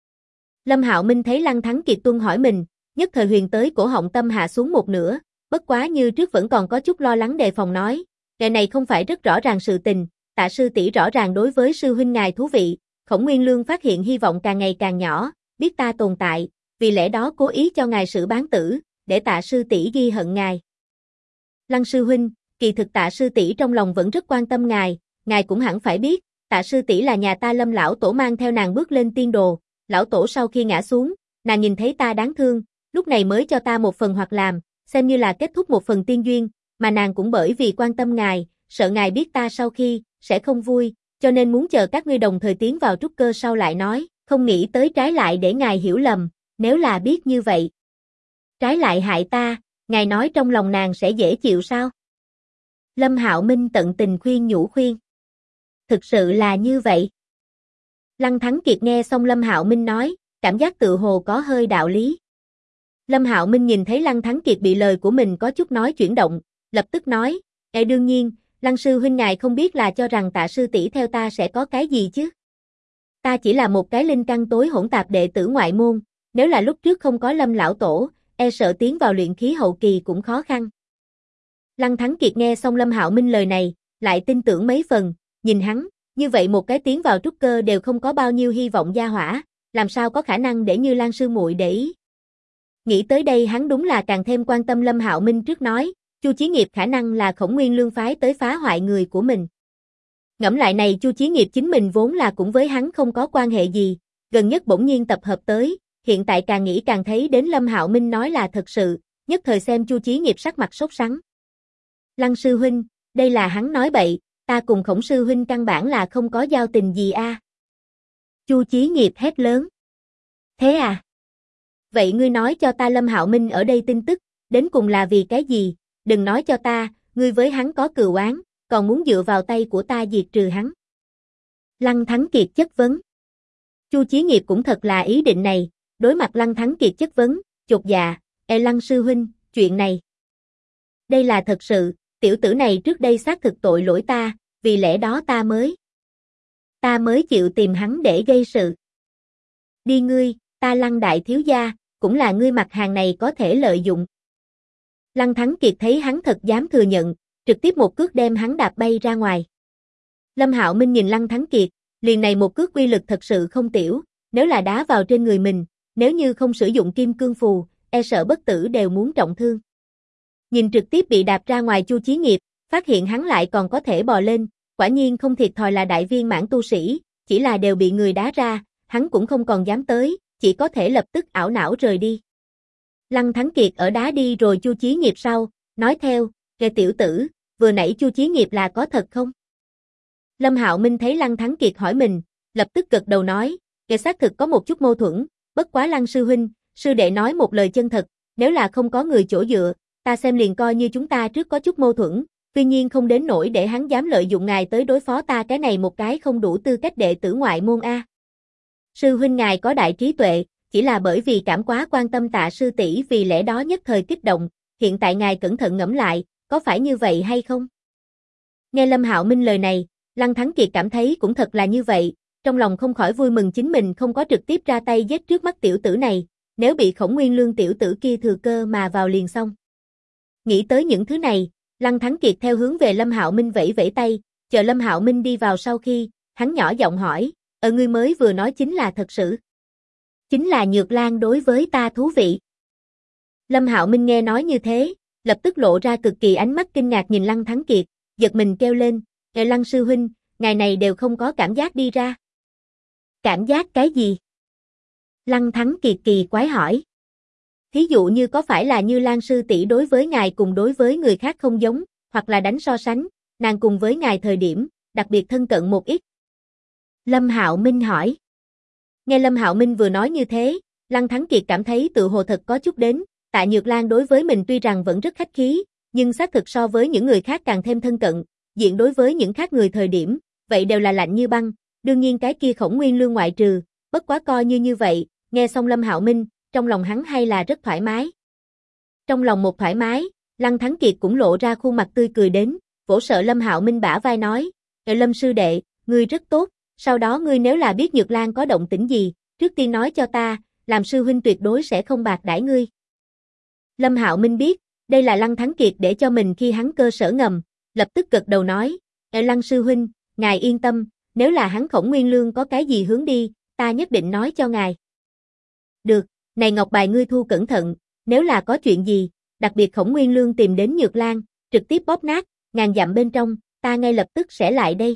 Lâm Hạo Minh thấy Lăng Thắng Kiệt tuân hỏi mình, nhất thời huyền tới cổ họng tâm hạ xuống một nửa, bất quá như trước vẫn còn có chút lo lắng đề phòng nói, cái này không phải rất rõ ràng sự tình, Tạ sư tỷ rõ ràng đối với sư huynh ngài thú vị, Khổng Nguyên Lương phát hiện hy vọng càng ngày càng nhỏ, biết ta tồn tại, vì lẽ đó cố ý cho ngài xử bán tử, để Tạ sư tỷ ghi hận ngài. Lăng sư huynh, kỳ thực Tạ sư tỷ trong lòng vẫn rất quan tâm ngài cũng hẳn phải biết, Tạ sư tỷ là nhà ta Lâm lão tổ mang theo nàng bước lên tiên đồ, lão tổ sau khi ngã xuống, nàng nhìn thấy ta đáng thương, lúc này mới cho ta một phần hoặc làm, xem như là kết thúc một phần tiên duyên, mà nàng cũng bởi vì quan tâm ngài, sợ ngài biết ta sau khi, sẽ không vui, cho nên muốn chờ các ngươi đồng thời tiến vào trúc cơ sau lại nói, không nghĩ tới trái lại để ngài hiểu lầm, nếu là biết như vậy. Trái lại hại ta, ngài nói trong lòng nàng sẽ dễ chịu sao? Lâm Hạo Minh tận tình khuyên nhủ khuyên. Thực sự là như vậy. Lăng Thắng Kiệt nghe xong Lâm Hạo Minh nói, cảm giác tự hồ có hơi đạo lý. Lâm Hạo Minh nhìn thấy Lăng Thắng Kiệt bị lời của mình có chút nói chuyển động, lập tức nói, đương nhiên, Lăng sư huynh ngài không biết là cho rằng Tạ sư tỷ theo ta sẽ có cái gì chứ. Ta chỉ là một cái linh căn tối hỗn tạp đệ tử ngoại môn, nếu là lúc trước không có Lâm lão tổ, e sợ tiến vào luyện khí hậu kỳ cũng khó khăn. Lăng Thắng Kiệt nghe xong Lâm Hạo Minh lời này, lại tin tưởng mấy phần, nhìn hắn, như vậy một cái tiến vào trúc cơ đều không có bao nhiêu hy vọng gia hỏa, làm sao có khả năng để Như Lan sư muội để ý. Nghĩ tới đây hắn đúng là càng thêm quan tâm Lâm Hạo Minh trước nói, Chu Chí Nghiệp khả năng là Khổng Nguyên Lương phái tới phá hoại người của mình. Ngẫm lại này Chu Chí Nghiệp chính mình vốn là cũng với hắn không có quan hệ gì, gần nhất bỗng nhiên tập hợp tới, hiện tại càng nghĩ càng thấy đến Lâm Hạo Minh nói là thật sự, nhất thời xem Chu Chí Nghiệp sắc mặt sốt sắng. Lăng sư huynh, đây là hắn nói bậy, ta cùng Khổng sư huynh căn bản là không có giao tình gì a. Chu Chí Nghiệp hét lớn. Thế à? Vậy ngươi nói cho ta Lâm Hạo Minh ở đây tin tức, đến cùng là vì cái gì, đừng nói cho ta, ngươi với hắn có cừu oán, còn muốn dựa vào tay của ta diệt trừ hắn. Lăng Thắng Kiệt chất vấn. Chu Chí Nghiệp cũng thật là ý định này, đối mặt Lăng Thắng Kiệt chất vấn, chột dạ, Lăng sư huynh, chuyện này. Đây là thật sự, tiểu tử này trước đây xác thực tội lỗi ta, vì lẽ đó ta mới chịu tìm hắn để gây sự. Đi ngươi, ta Lăng đại thiếu gia, cũng là ngươi mặt hàng này có thể lợi dụng. Lăng Thắng Kiệt thấy hắn thật dám thừa nhận, trực tiếp một cước đem hắn đạp bay ra ngoài. Lâm Hạo Minh nhìn Lăng Thắng Kiệt, liền này một cước uy lực thật sự không tiểu, nếu là đá vào trên người mình, nếu như không sử dụng kim cương phù, sợ bất tử đều muốn trọng thương. Nhìn trực tiếp bị đạp ra ngoài Chu Chí Nghiệp, phát hiện hắn lại còn có thể bò lên, quả nhiên không thiệt thòi là đại viên mãn tu sĩ, chỉ là đều bị người đá ra, hắn cũng không còn dám tới, chỉ có thể lập tức ảo não rời đi. Lăng Thắng Kiệt ở đá đi rồi Chu Chí Nghiệp sau, nói theo, "Kẻ tiểu tử, vừa nãy Chu Chí Nghiệp là có thật không?" Lâm Hạo Minh thấy Lăng Thắng Kiệt hỏi mình, lập tức gật đầu nói, "Kẻ xác thực có một chút mâu thuẫn, bất quá Lăng sư huynh, sư đệ nói một lời chân thật, nếu là không có người chỗ dựa, ta xem liền coi như chúng ta trước có chút mâu thuẫn, tuy nhiên không đến nỗi để hắn dám lợi dụng ngài tới đối phó ta, cái này một cái không đủ tư cách đệ tử ngoại môn a. Sư huynh ngài có đại trí tuệ, chỉ là bởi vì cảm quá quan tâm Tạ sư tỷ vì lẽ đó nhất thời kích động, hiện tại ngài cẩn thận ngẫm lại, có phải như vậy hay không?" Nghe Lâm Hạo Minh lời này, Lăng Thắng Kiệt cảm thấy cũng thật là như vậy, trong lòng không khỏi vui mừng chính mình không có trực tiếp ra tay giết trước mắt tiểu tử này, nếu bị Khổng Nguyên Lương tiểu tử kia thừa cơ mà vào liền xong. Nghĩ tới những thứ này, Lăng Thắng Kiệt theo hướng về Lâm Hạo Minh vẫy vẫy tay, chờ Lâm Hạo Minh đi vào sau khi, hắn nhỏ giọng hỏi, ngươi mới vừa nói chính là thật sự. Chính là Nhược Lan đối với ta thú vị. Lâm Hạo Minh nghe nói như thế, lập tức lộ ra cực kỳ ánh mắt kinh ngạc nhìn Lăng Thắng Kiệt, giật mình kêu lên, Lăng sư huynh, ngày này đều không có cảm giác đi ra. Cảm giác cái gì? Lăng Thắng Kiệt kỳ quái hỏi. Thí dụ như có phải là như Lan sư tỷ đối với ngài cùng đối với người khác không giống, hoặc là đánh so sánh, nàng cùng với ngài thời điểm, đặc biệt thân cận một ít. Lâm Hạo Minh hỏi. Nghe Lâm Hạo Minh vừa nói như thế, Lăng Thắng Kiệt cảm thấy tự hồ thật có chút đến, Tạ Nhược Lan đối với mình tuy rằng vẫn rất khách khí, nhưng xác thực so với những người khác càng thêm thân cận, diện đối với những khác người thời điểm, vậy đều là lạnh như băng, đương nhiên cái kia Khổng Nguyên Lương ngoại trừ, bất quá coi như vậy, nghe xong Lâm Hạo Minh, trong lòng hắn hay là rất thoải mái. Trong lòng một thoải mái, Lăng Thắng Kiệt cũng lộ ra khuôn mặt tươi cười đến, vỗ sợ Lâm Hạo Minh bả vai nói, Lâm sư đệ, ngươi rất tốt, sau đó ngươi nếu là biết Nhược Lan có động tĩnh gì, trước tiên nói cho ta, làm sư huynh tuyệt đối sẽ không bạc đãi ngươi. Lâm Hạo Minh biết, đây là Lăng Thắng Kiệt để cho mình khi hắn cơ sở ngầm, lập tức gật đầu nói, Lăng sư huynh, ngài yên tâm, nếu là hắn Khổng Nguyên Lương có cái gì hướng đi, ta nhất định nói cho ngài. Được, này ngọc bài ngươi thu cẩn thận, nếu là có chuyện gì, đặc biệt Khổng Nguyên Lương tìm đến Nhược Lan, trực tiếp bóp nát, ngàn dặm bên trong, ta ngay lập tức sẽ lại đây.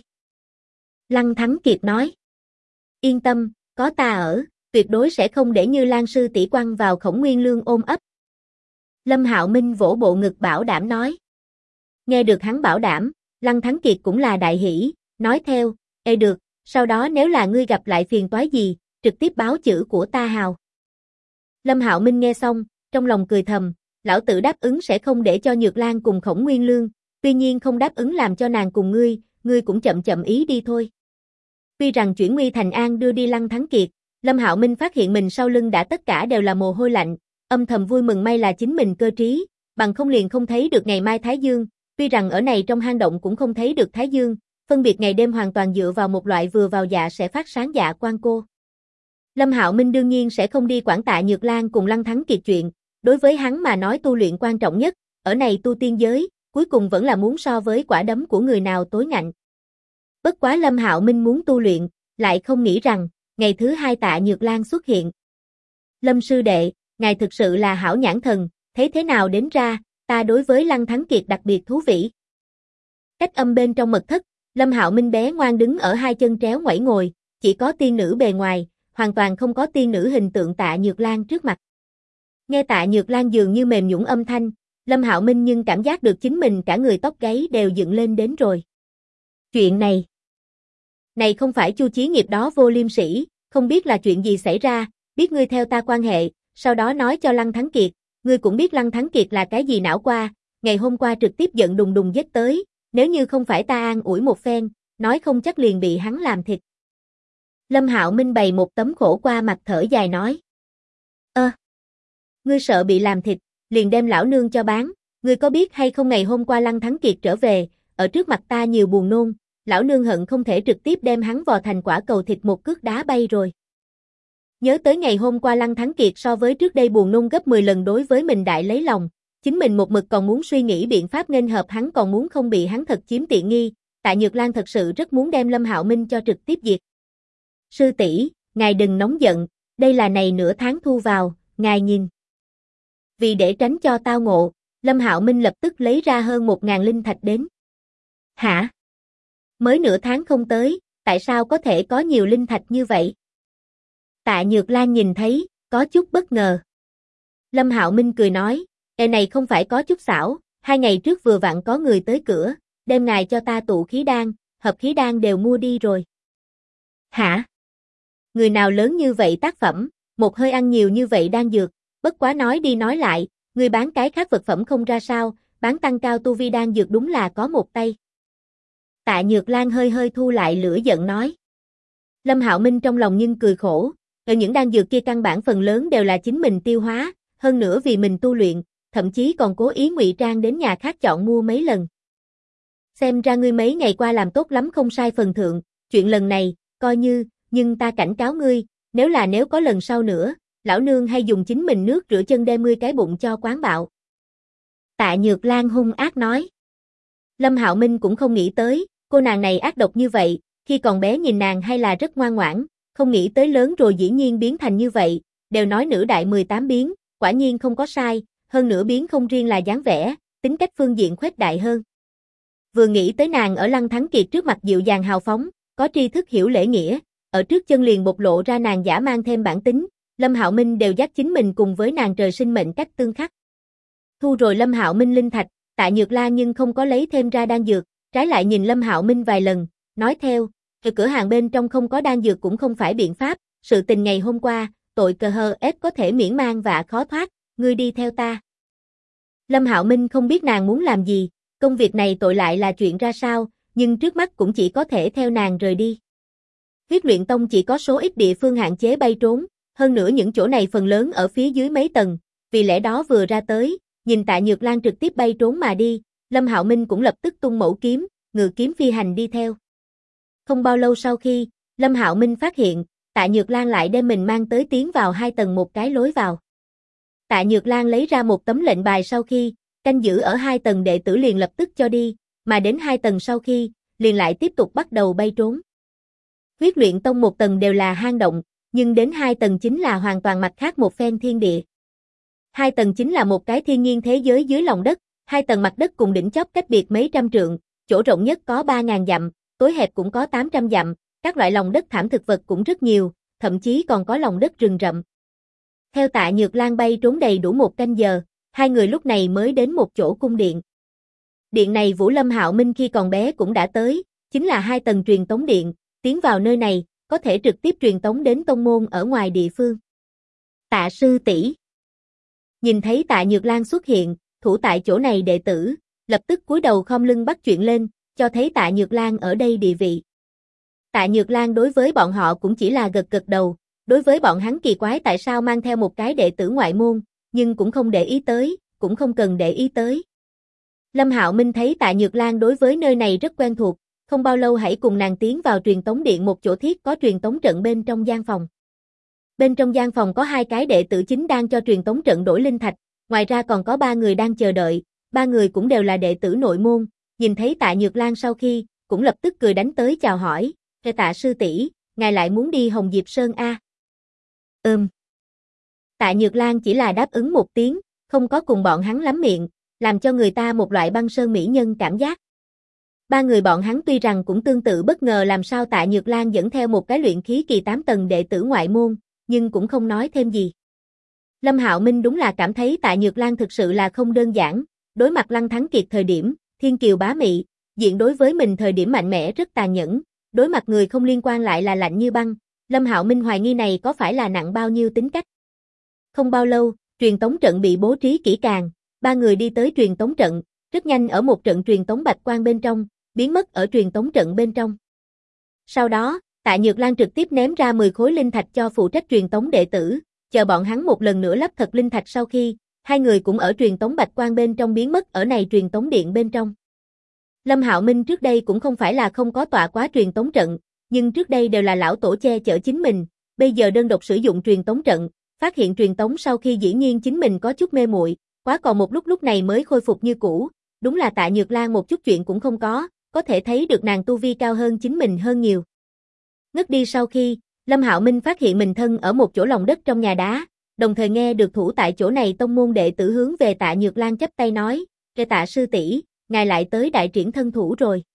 Lăng Thắng Kiệt nói, yên tâm, có ta ở, tuyệt đối sẽ không để như Lan sư tỷ quăng vào Khổng Nguyên Lương ôm ấp. Lâm Hạo Minh vỗ bộ ngực bảo đảm nói. Nghe được hắn bảo đảm, Lăng Thắng Kiệt cũng là đại hỉ, nói theo, được, sau đó nếu là ngươi gặp lại phiền toái gì, trực tiếp báo chữ của ta hào. Lâm Hạo Minh nghe xong, trong lòng cười thầm, lão tử đáp ứng sẽ không để cho Nhược Lan cùng Khổng Nguyên Lương, tuy nhiên không đáp ứng làm cho nàng cùng ngươi cũng chậm ý đi thôi. Tuy rằng chuyển nguy thành an đưa đi Lăng Thắng Kiệt, Lâm Hạo Minh phát hiện mình sau lưng đã tất cả đều là mồ hôi lạnh, âm thầm vui mừng may là chính mình cơ trí, bằng không liền không thấy được ngày mai Thái Dương, tuy rằng ở này trong hang động cũng không thấy được Thái Dương, phân biệt ngày đêm hoàn toàn dựa vào một loại vừa vào dạ sẽ phát sáng dạ quan cô. Lâm Hạo Minh đương nhiên sẽ không đi quản Tạ Nhược Lan cùng Lăng Thắng Kiệt chuyện, đối với hắn mà nói tu luyện quan trọng nhất, ở này tu tiên giới, cuối cùng vẫn là muốn so với quả đấm của người nào tối ngạnh. Bất quá Lâm Hạo Minh muốn tu luyện, lại không nghĩ rằng, ngày thứ hai Tạ Nhược Lan xuất hiện. Lâm sư đệ, ngài thực sự là hảo nhãn thần, thấy thế nào đến ra, ta đối với Lăng Thắng Kiệt đặc biệt thú vị. Cách âm bên trong mật thất, Lâm Hạo Minh bé ngoan đứng ở hai chân tréo ngoảy ngồi, chỉ có tiên nữ bề ngoài, hoàn toàn không có tiên nữ hình tượng Tạ Nhược Lan trước mặt. Nghe Tạ Nhược Lan dường như mềm nhũn âm thanh, Lâm Hạo Minh nhưng cảm giác được chính mình cả người tóc gáy đều dựng lên đến rồi. Chuyện này không phải Chu Chí Nghiệp đó vô liêm sỉ, không biết là chuyện gì xảy ra, biết ngươi theo ta quan hệ, sau đó nói cho Lăng Thắng Kiệt, ngươi cũng biết Lăng Thắng Kiệt là cái gì não qua, ngày hôm qua trực tiếp giận đùng đùng giết tới, nếu như không phải ta an ủi một phen, nói không chắc liền bị hắn làm thịt. Lâm Hạo Minh bày một tấm khổ qua mặt thở dài nói. Ngươi sợ bị làm thịt, liền đem lão nương cho bán, ngươi có biết hay không ngày hôm qua Lăng Thắng Kiệt trở về, ở trước mặt ta nhiều buồn nôn, lão nương hận không thể trực tiếp đem hắn vò thành quả cầu thịt một cước đá bay rồi. Nhớ tới ngày hôm qua Lăng Thắng Kiệt so với trước đây buồn nôn gấp 10 lần đối với mình đại lấy lòng, chính mình một mực còn muốn suy nghĩ biện pháp nghênh hợp hắn còn muốn không bị hắn thật chiếm tiện nghi, Tạ Nhược Lan thật sự rất muốn đem Lâm Hạo Minh cho trực tiếp diệt. Sư tỷ, ngài đừng nóng giận, đây là này nửa tháng thu vào, ngài nhìn. Vì để tránh cho tao ngộ, Lâm Hạo Minh lập tức lấy ra hơn 1.000 linh thạch đến. Hả? Mới nửa tháng không tới, tại sao có thể có nhiều linh thạch như vậy? Tạ Nhược Lan nhìn thấy, có chút bất ngờ. Lâm Hạo Minh cười nói, này không phải có chút xảo, 2 ngày trước vừa vặn có người tới cửa, đem ngài cho ta tụ khí đan, hợp khí đan đều mua đi rồi. Hả? Người nào lớn như vậy tác phẩm, một hơi ăn nhiều như vậy đan dược, bất quá nói đi nói lại, người bán cái khác vật phẩm không ra sao, bán tăng cao tu vi đan dược đúng là có một tay. Tạ Nhược Lan hơi hơi thu lại lửa giận nói. Lâm Hạo Minh trong lòng nhưng cười khổ, ở những đan dược kia căn bản phần lớn đều là chính mình tiêu hóa, hơn nữa vì mình tu luyện, thậm chí còn cố ý ngụy trang đến nhà khác chọn mua mấy lần. Xem ra ngươi mấy ngày qua làm tốt lắm không sai phần thượng, chuyện lần này, coi như, nhưng ta cảnh cáo ngươi, nếu có lần sau nữa, lão nương hay dùng chính mình nước rửa chân đem ngươi cái bụng cho quán bạo. Tạ Nhược Lan hung ác nói. Lâm Hạo Minh cũng không nghĩ tới, cô nàng này ác độc như vậy, khi còn bé nhìn nàng hay là rất ngoan ngoãn, không nghĩ tới lớn rồi dĩ nhiên biến thành như vậy, đều nói nữ đại 18 biến, quả nhiên không có sai, hơn nữa biến không riêng là dáng vẻ, tính cách phương diện khuếch đại hơn. Vừa nghĩ tới nàng ở Lăng Thắng Kiệt trước mặt dịu dàng hào phóng, có tri thức hiểu lễ nghĩa, ở trước chân liền bộc lộ ra nàng giả mang thêm bản tính, Lâm Hạo Minh đều dắt chính mình cùng với nàng trời sinh mệnh cách tương khắc. Thu rồi Lâm Hạo Minh linh thạch, Tạ Nhược Lan nhưng không có lấy thêm ra đan dược, trái lại nhìn Lâm Hạo Minh vài lần, nói theo, ở cửa hàng bên trong không có đan dược cũng không phải biện pháp, sự tình ngày hôm qua, tội cờ hờ ép có thể miễn mang vạ khó thoát, ngươi đi theo ta. Lâm Hạo Minh không biết nàng muốn làm gì, công việc này tội lại là chuyện ra sao, nhưng trước mắt cũng chỉ có thể theo nàng rời đi. Huyết Luyện Tông chỉ có số ít địa phương hạn chế bay trốn, hơn nữa những chỗ này phần lớn ở phía dưới mấy tầng, vì lẽ đó vừa ra tới, nhìn Tạ Nhược Lan trực tiếp bay trốn mà đi, Lâm Hạo Minh cũng lập tức tung mẫu kiếm, ngự kiếm phi hành đi theo. Không bao lâu sau khi, Lâm Hạo Minh phát hiện, Tạ Nhược Lan lại đem mình mang tới tiến vào 2 tầng một cái lối vào. Tạ Nhược Lan lấy ra một tấm lệnh bài sau khi, canh giữ ở 2 tầng đệ tử liền lập tức cho đi, mà đến 2 tầng sau khi, liền lại tiếp tục bắt đầu bay trốn. Huyết Luyện Tông 1 tầng đều là hang động, nhưng đến 2 tầng chính là hoàn toàn mặt khác một phen thiên địa. 2 tầng chính là một cái thiên nhiên thế giới dưới lòng đất, 2 tầng mặt đất cùng đỉnh chóp cách biệt mấy trăm trượng, chỗ rộng nhất có 3.000 dặm, tối hẹp cũng có 800 dặm, các loại lòng đất thảm thực vật cũng rất nhiều, thậm chí còn có lòng đất rừng rậm. Theo Tạ Nhược Lan bay trốn đầy đủ 1 canh giờ, 2 người lúc này mới đến một chỗ cung điện. Điện này Vũ Lâm Hạo Minh khi còn bé cũng đã tới, chính là 2 tầng truyền tống điện, tiến vào nơi này, có thể trực tiếp truyền tống đến tông môn ở ngoài địa phương. Tạ sư tỷ. Nhìn thấy Tạ Nhược Lan xuất hiện, thủ tại chỗ này đệ tử, lập tức cúi đầu khom lưng bắt chuyện lên, cho thấy Tạ Nhược Lan ở đây địa vị. Tạ Nhược Lan đối với bọn họ cũng chỉ là gật gật đầu, đối với bọn hắn kỳ quái tại sao mang theo một cái đệ tử ngoại môn, nhưng cũng không để ý tới, cũng không cần để ý tới. Lâm Hạo Minh thấy Tạ Nhược Lan đối với nơi này rất quen thuộc, không bao lâu hãy cùng nàng tiến vào truyền tống điện một chỗ thiết có truyền tống trận bên trong gian phòng. Bên trong gian phòng có 2 cái đệ tử chính đang cho truyền tống trận đổi linh thạch, ngoài ra còn có 3 người đang chờ đợi, 3 người cũng đều là đệ tử nội môn, nhìn thấy Tạ Nhược Lan sau khi, cũng lập tức cười đánh tới chào hỏi, Tạ sư tỷ, ngài lại muốn đi Hồng Diệp Sơn a? Tạ Nhược Lan chỉ là đáp ứng một tiếng, không có cùng bọn hắn lắm miệng, làm cho người ta một loại băng sơn mỹ nhân cảm giác. 3 người bọn hắn tuy rằng cũng tương tự bất ngờ làm sao Tạ Nhược Lan dẫn theo một cái luyện khí kỳ 8 tầng đệ tử ngoại môn, nhưng cũng không nói thêm gì. Lâm Hạo Minh đúng là cảm thấy Tạ Nhược Lan thực sự là không đơn giản, đối mặt Lăng Thắng Kiệt thời điểm, thiên kiều bá mị, diện đối với mình thời điểm mạnh mẽ rất tàn nhẫn, đối mặt người không liên quan lại là lạnh như băng, Lâm Hạo Minh hoài nghi này có phải là nặng bao nhiêu tính cách. Không bao lâu, truyền tống trận bị bố trí kỹ càng, 3 người đi tới truyền tống trận, rất nhanh ở một trận truyền tống bạch quang bên trong, biến mất ở truyền tống trận bên trong. Sau đó, Tạ Nhược Lan trực tiếp ném ra 10 khối linh thạch cho phụ trách truyền tống đệ tử, chờ bọn hắn một lần nữa lắp thật linh thạch sau khi, hai người cũng ở truyền tống bạch quang bên trong biến mất ở này truyền tống điện bên trong. Lâm Hạo Minh trước đây cũng không phải là không có tọa quá truyền tống trận, nhưng trước đây đều là lão tổ che chở chính mình, bây giờ đơn độc sử dụng truyền tống trận, phát hiện truyền tống sau khi dĩ nhiên chính mình có chút mê muội, quá còn một lúc này mới khôi phục như cũ, đúng là Tạ Nhược Lan một chút chuyện cũng không có thể thấy được nàng tu vi cao hơn chính mình hơn nhiều. Ngất đi sau khi, Lâm Hạo Minh phát hiện mình thân ở một chỗ lòng đất trong nhà đá, đồng thời nghe được thủ tại chỗ này tông môn đệ tử hướng về Tạ Nhược Lan chắp tay nói, Tạ sư tỷ, ngài lại tới đại triển thân thủ rồi.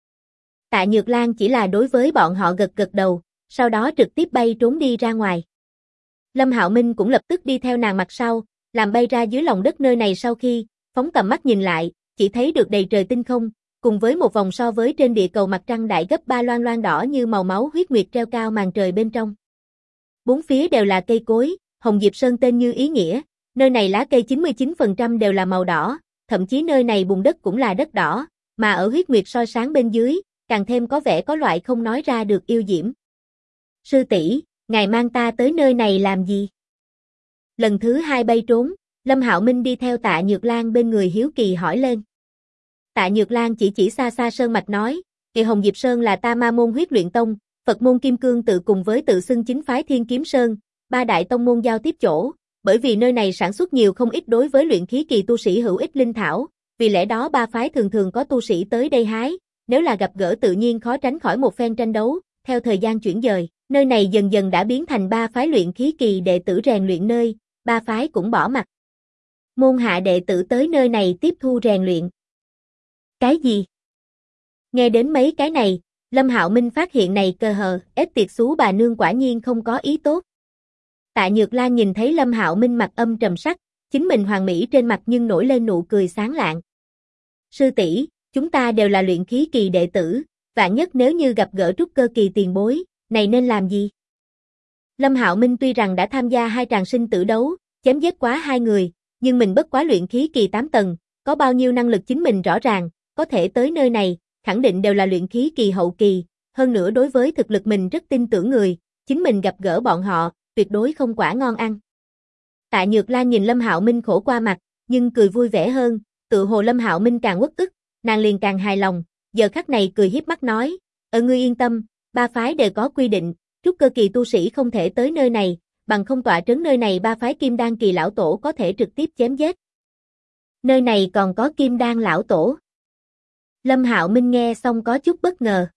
Tạ Nhược Lan chỉ là đối với bọn họ gật gật đầu, sau đó trực tiếp bay trốn đi ra ngoài. Lâm Hạo Minh cũng lập tức đi theo nàng mặt sau, làm bay ra dưới lòng đất nơi này sau khi, phóng tầm mắt nhìn lại, chỉ thấy được đầy trời tinh không, cùng với một vòng so với trên địa cầu mặt trăng đại gấp 3 loang loang đỏ như màu máu huyết nguyệt treo cao màn trời bên trong. Bốn phía đều là cây cối, Hồng Diệp Sơn tên như ý nghĩa, nơi này lá cây 99% đều là màu đỏ, thậm chí nơi này bùn đất cũng là đất đỏ, mà ở huyết nguyệt soi sáng bên dưới, càng thêm có vẻ có loại không nói ra được yêu diễm. Sư tỷ, ngài mang ta tới nơi này làm gì? Lần thứ 2 bay trốn, Lâm Hạo Minh đi theo Tạ Nhược Lan bên người hiếu kỳ hỏi lên. Tạ Nhược Lan chỉ xa xa sơn mạch nói, Kỳ Hồng Diệp Sơn là ta Ma môn huyết luyện tông, Phật môn Kim Cương tự cùng với tự xưng chính phái Thiên Kiếm Sơn, ba đại tông môn giao tiếp chỗ, bởi vì nơi này sản xuất nhiều không ít đối với luyện khí kỳ tu sĩ hữu ích linh thảo, vì lẽ đó ba phái thường thường có tu sĩ tới đây hái, nếu là gặp gỡ tự nhiên khó tránh khỏi một phen tranh đấu, theo thời gian chuyển dời, nơi này dần dần đã biến thành ba phái luyện khí kỳ đệ tử rèn luyện nơi, ba phái cũng bỏ mặt. Môn hạ đệ tử tới nơi này tiếp thu rèn luyện. Cái gì? Nghe đến mấy cái này, Lâm Hạo Minh phát hiện này cơ hờ, ết tiệt xú bà nương quả nhiên không có ý tốt. Tạ Nhược Lan nhìn thấy Lâm Hạo Minh mặt âm trầm sắc, chính mình hoàn mỹ trên mặt nhưng nổi lên nụ cười sáng lạng. Sư tỷ, chúng ta đều là luyện khí kỳ đệ tử, vạn nhất nếu như gặp gỡ trúc cơ kỳ tiền bối, này nên làm gì? Lâm Hạo Minh tuy rằng đã tham gia 2 tràng sinh tử đấu, chém giết quá 2 người, nhưng mình bất quá luyện khí kỳ 8 tầng, có bao nhiêu năng lực chính mình rõ ràng, có thể tới nơi này, khẳng định đều là luyện khí kỳ hậu kỳ, hơn nữa đối với thực lực mình rất tin tưởng người, chính mình gặp gỡ bọn họ, tuyệt đối không quả ngon ăn. Tạ Nhược Lan nhìn Lâm Hạo Minh khổ qua mặt, nhưng cười vui vẻ hơn, tự hồ Lâm Hạo Minh càng uất ức, nàng liền càng hài lòng, giờ khắc này cười hiếp mắt nói, ngươi yên tâm, ba phái đều có quy định, trúc cơ kỳ tu sĩ không thể tới nơi này, bằng không tọa trấn nơi này ba phái kim đan kỳ lão tổ có thể trực tiếp chém giết. Nơi này còn có kim đan lão tổ. Lâm Hạo Minh nghe xong có chút bất ngờ.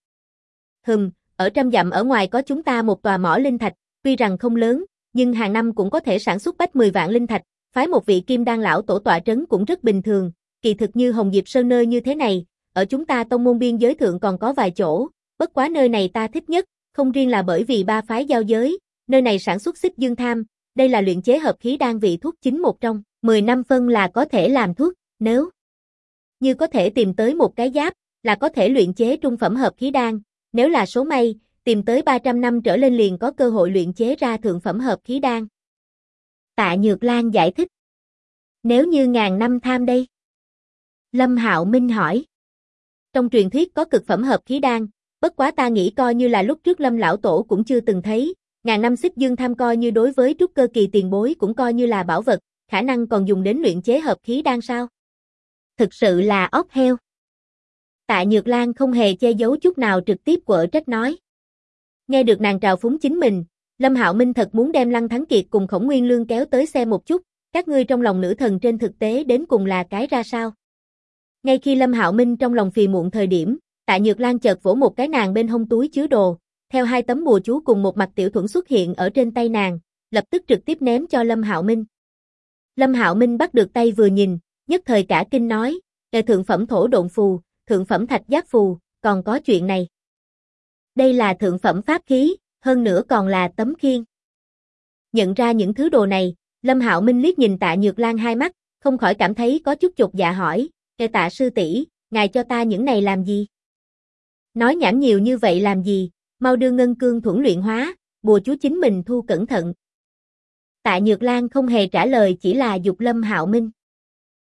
Ở 100 dặm ở ngoài có chúng ta một tòa mỏ linh thạch, tuy rằng không lớn, nhưng hàng năm cũng có thể sản xuất bách 10 vạn linh thạch, phái một vị kim đan lão tổ tọa trấn cũng rất bình thường, kỳ thực như Hồng Diệp Sơn nơi như thế này, ở chúng ta tông môn biên giới thượng còn có vài chỗ, bất quá nơi này ta thích nhất, không riêng là bởi vì ba phái giao giới, nơi này sản xuất xích dương tham, đây là luyện chế hợp khí đan vị thuốc chính một trong, 10 năm phân là có thể làm thuốc, nếu như có thể tìm tới một cái giáp, là có thể luyện chế trung phẩm hợp khí đan, nếu là số may, tìm tới 300 năm trở lên liền có cơ hội luyện chế ra thượng phẩm hợp khí đan. Tạ Nhược Lan giải thích. Nếu như ngàn năm tham đây? Lâm Hạo Minh hỏi. Trong truyền thuyết có cực phẩm hợp khí đan, bất quá ta nghĩ coi như là lúc trước Lâm lão tổ cũng chưa từng thấy, ngàn năm xích dương tham coi như đối với trúc cơ kỳ tiền bối cũng coi như là bảo vật, khả năng còn dùng đến luyện chế hợp khí đan sao? Thực sự là ốc heo. Tạ Nhược Lan không hề che giấu chút nào trực tiếp quở trách nói. Nghe được nàng trào phúng chính mình, Lâm Hạo Minh thật muốn đem Lăng Thắng Kiệt cùng Khổng Nguyên Lương kéo tới xem một chút, các ngươi trong lòng nữ thần trên thực tế đến cùng là cái ra sao. Ngay khi Lâm Hạo Minh trong lòng phì muộn thời điểm, Tạ Nhược Lan chợt vỗ một cái nàng bên hông túi chứa đồ, theo 2 tấm bùa chú cùng một mặt tiểu thuẫn xuất hiện ở trên tay nàng, lập tức trực tiếp ném cho Lâm Hạo Minh. Lâm Hạo Minh bắt được tay vừa nhìn, nhất thời cả kinh nói, thượng phẩm thổ độn phù, thượng phẩm thạch giáp phù, còn có chuyện này. Đây là thượng phẩm pháp khí, hơn nữa còn là tấm khiên. Nhận ra những thứ đồ này, Lâm Hạo Minh liếc nhìn Tạ Nhược Lan 2 mắt, không khỏi cảm thấy có chút chột dạ hỏi, Tạ sư tỷ, ngài cho ta những này làm gì? Nói nhảm nhiều như vậy làm gì, mau đưa ngân cương thuẫn luyện hóa, bùa chú chính mình thu cẩn thận. Tạ Nhược Lan không hề trả lời chỉ là giục Lâm Hạo Minh.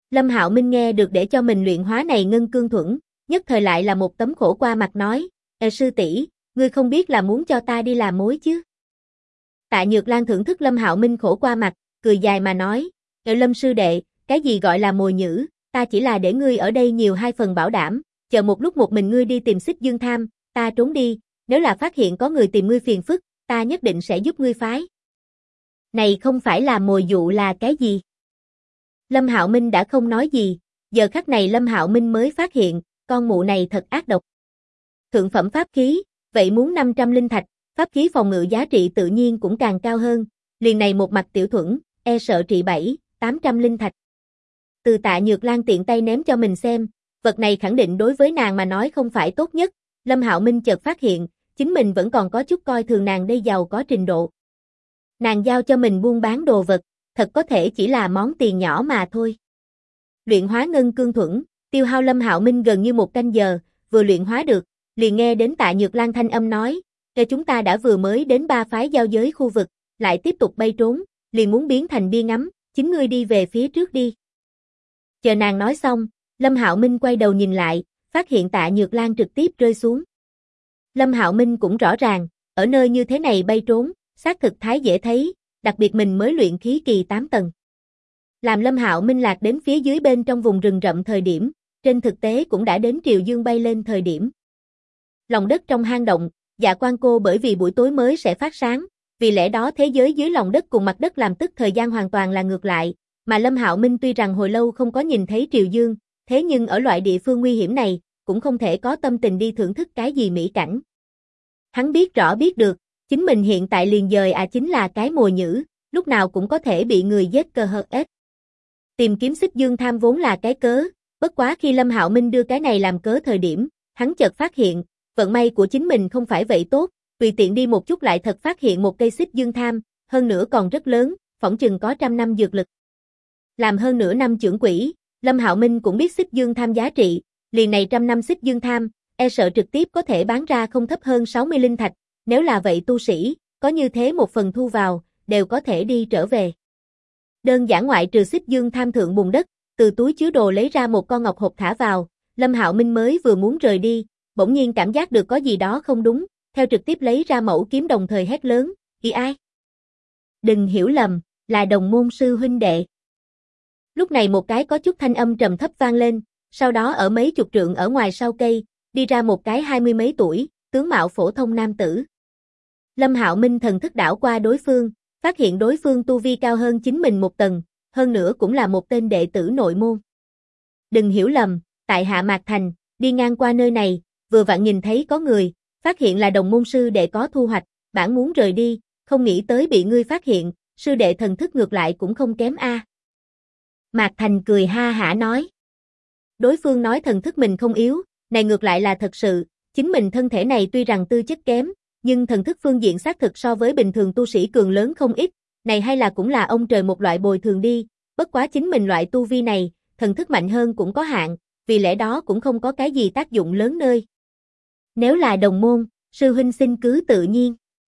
Lâm Hạo Minh nghe được để cho mình luyện hóa này ngân cương thuẫn, nhất thời lại là một tấm khổ qua mặt nói, sư tỷ, ngươi không biết là muốn cho ta đi làm mối chứ. Tạ Nhược Lan thưởng thức Lâm Hạo Minh khổ qua mặt, cười dài mà nói, Lâm sư đệ, cái gì gọi là mồi nhữ, ta chỉ là để ngươi ở đây nhiều 2 phần bảo đảm, chờ một lúc một mình ngươi đi tìm Xích Dương Tham, ta trốn đi, nếu là phát hiện có người tìm ngươi phiền phức, ta nhất định sẽ giúp ngươi phái. Này không phải là mồi dụ là cái gì? Lâm Hạo Minh đã không nói gì, giờ khắc này Lâm Hạo Minh mới phát hiện, con mụ này thật ác độc. Thượng phẩm pháp khí, vậy muốn 500 linh thạch, pháp khí phòng ngự giá trị tự nhiên cũng càng cao hơn, liền này một mặt tiểu thuẫn, e sợ trị 700-800 linh thạch. Từ Tạ Nhược Lan tiện tay ném cho mình xem, vật này khẳng định đối với nàng mà nói không phải tốt nhất, Lâm Hạo Minh chợt phát hiện, chính mình vẫn còn có chút coi thường nàng đây giàu có trình độ. Nàng giao cho mình buôn bán đồ vật, thật có thể chỉ là món tiền nhỏ mà thôi. Luyện hóa ngân cương thuẫn, tiêu hao Lâm Hạo Minh gần như 1 canh giờ, vừa luyện hóa được, liền nghe đến Tạ Nhược Lan thanh âm nói, chúng ta đã vừa mới đến 3 phái giao giới khu vực, lại tiếp tục bay trốn, liền muốn biến thành bia ngắm, chính ngươi đi về phía trước đi. Chờ nàng nói xong, Lâm Hạo Minh quay đầu nhìn lại, phát hiện Tạ Nhược Lan trực tiếp rơi xuống. Lâm Hạo Minh cũng rõ ràng, ở nơi như thế này bay trốn, xác thực thái dễ thấy, đặc biệt mình mới luyện khí kỳ 8 tầng. Làm Lâm Hạo Minh lạc đến phía dưới bên trong vùng rừng rậm thời điểm, trên thực tế cũng đã đến triều dương bay lên thời điểm. Lòng đất trong hang động, Dạ Quan Cô bởi vì buổi tối mới sẽ phát sáng, vì lẽ đó thế giới dưới lòng đất cùng mặt đất làm tức thời gian hoàn toàn là ngược lại, mà Lâm Hạo Minh tuy rằng hồi lâu không có nhìn thấy triều dương, thế nhưng ở loại địa phương nguy hiểm này, cũng không thể có tâm tình đi thưởng thức cái gì mỹ cảnh. Hắn biết rõ biết được, chính mình hiện tại liền dời chính là cái mồi nhữ, lúc nào cũng có thể bị người giết cơ hờ ết. Tìm kiếm Xích Dương Tham vốn là cái cớ, bất quá khi Lâm Hạo Minh đưa cái này làm cớ thời điểm, hắn chợt phát hiện, vận may của chính mình không phải vậy tốt, tùy tiện đi một chút lại thật phát hiện một cây Xích Dương Tham, hơn nữa còn rất lớn, phỏng chừng có 100 năm dược lực. Làm hơn nửa năm trưởng quỹ, Lâm Hạo Minh cũng biết Xích Dương Tham giá trị, liền này 100 năm Xích Dương Tham, e sợ trực tiếp có thể bán ra không thấp hơn 60 linh thạch, nếu là vậy tu sĩ, có như thế một phần thu vào, đều có thể đi trở về. Đơn giản ngoại trừ Xích Dương Tham thượng bùn đất, từ túi chứa đồ lấy ra một con ngọc hộp thả vào, Lâm Hạo Minh mới vừa muốn rời đi, bỗng nhiên cảm giác được có gì đó không đúng, theo trực tiếp lấy ra mẫu kiếm đồng thời hét lớn, "Ý ai? Đừng hiểu lầm, là đồng môn sư huynh đệ." Lúc này một cái có chút thanh âm trầm thấp vang lên, sau đó ở mấy chục trượng ở ngoài sau cây, đi ra một cái 20 mấy tuổi, tướng mạo phổ thông nam tử. Lâm Hạo Minh thần thức đảo qua đối phương, phát hiện đối phương tu vi cao hơn chính mình 1 tầng, hơn nữa cũng là một tên đệ tử nội môn. Đừng hiểu lầm, tại Hạ Mạc Thành, đi ngang qua nơi này, vừa vặn nhìn thấy có người, phát hiện là đồng môn sư đệ có thu hoạch, bản muốn rời đi, không nghĩ tới bị ngươi phát hiện, sư đệ thần thức ngược lại cũng không kém a. Mạc Thành cười ha hả nói. Đối phương nói thần thức mình không yếu, này ngược lại là thật sự, chính mình thân thể này tuy rằng tư chất kém, nhưng thần thức phương diện xác thực so với bình thường tu sĩ cường lớn không ít, này hay là cũng là ông trời một loại bồi thường đi, bất quá chính mình loại tu vi này, thần thức mạnh hơn cũng có hạn, vì lẽ đó cũng không có cái gì tác dụng lớn nơi. Nếu là đồng môn, sư huynh xin cứ tự nhiên.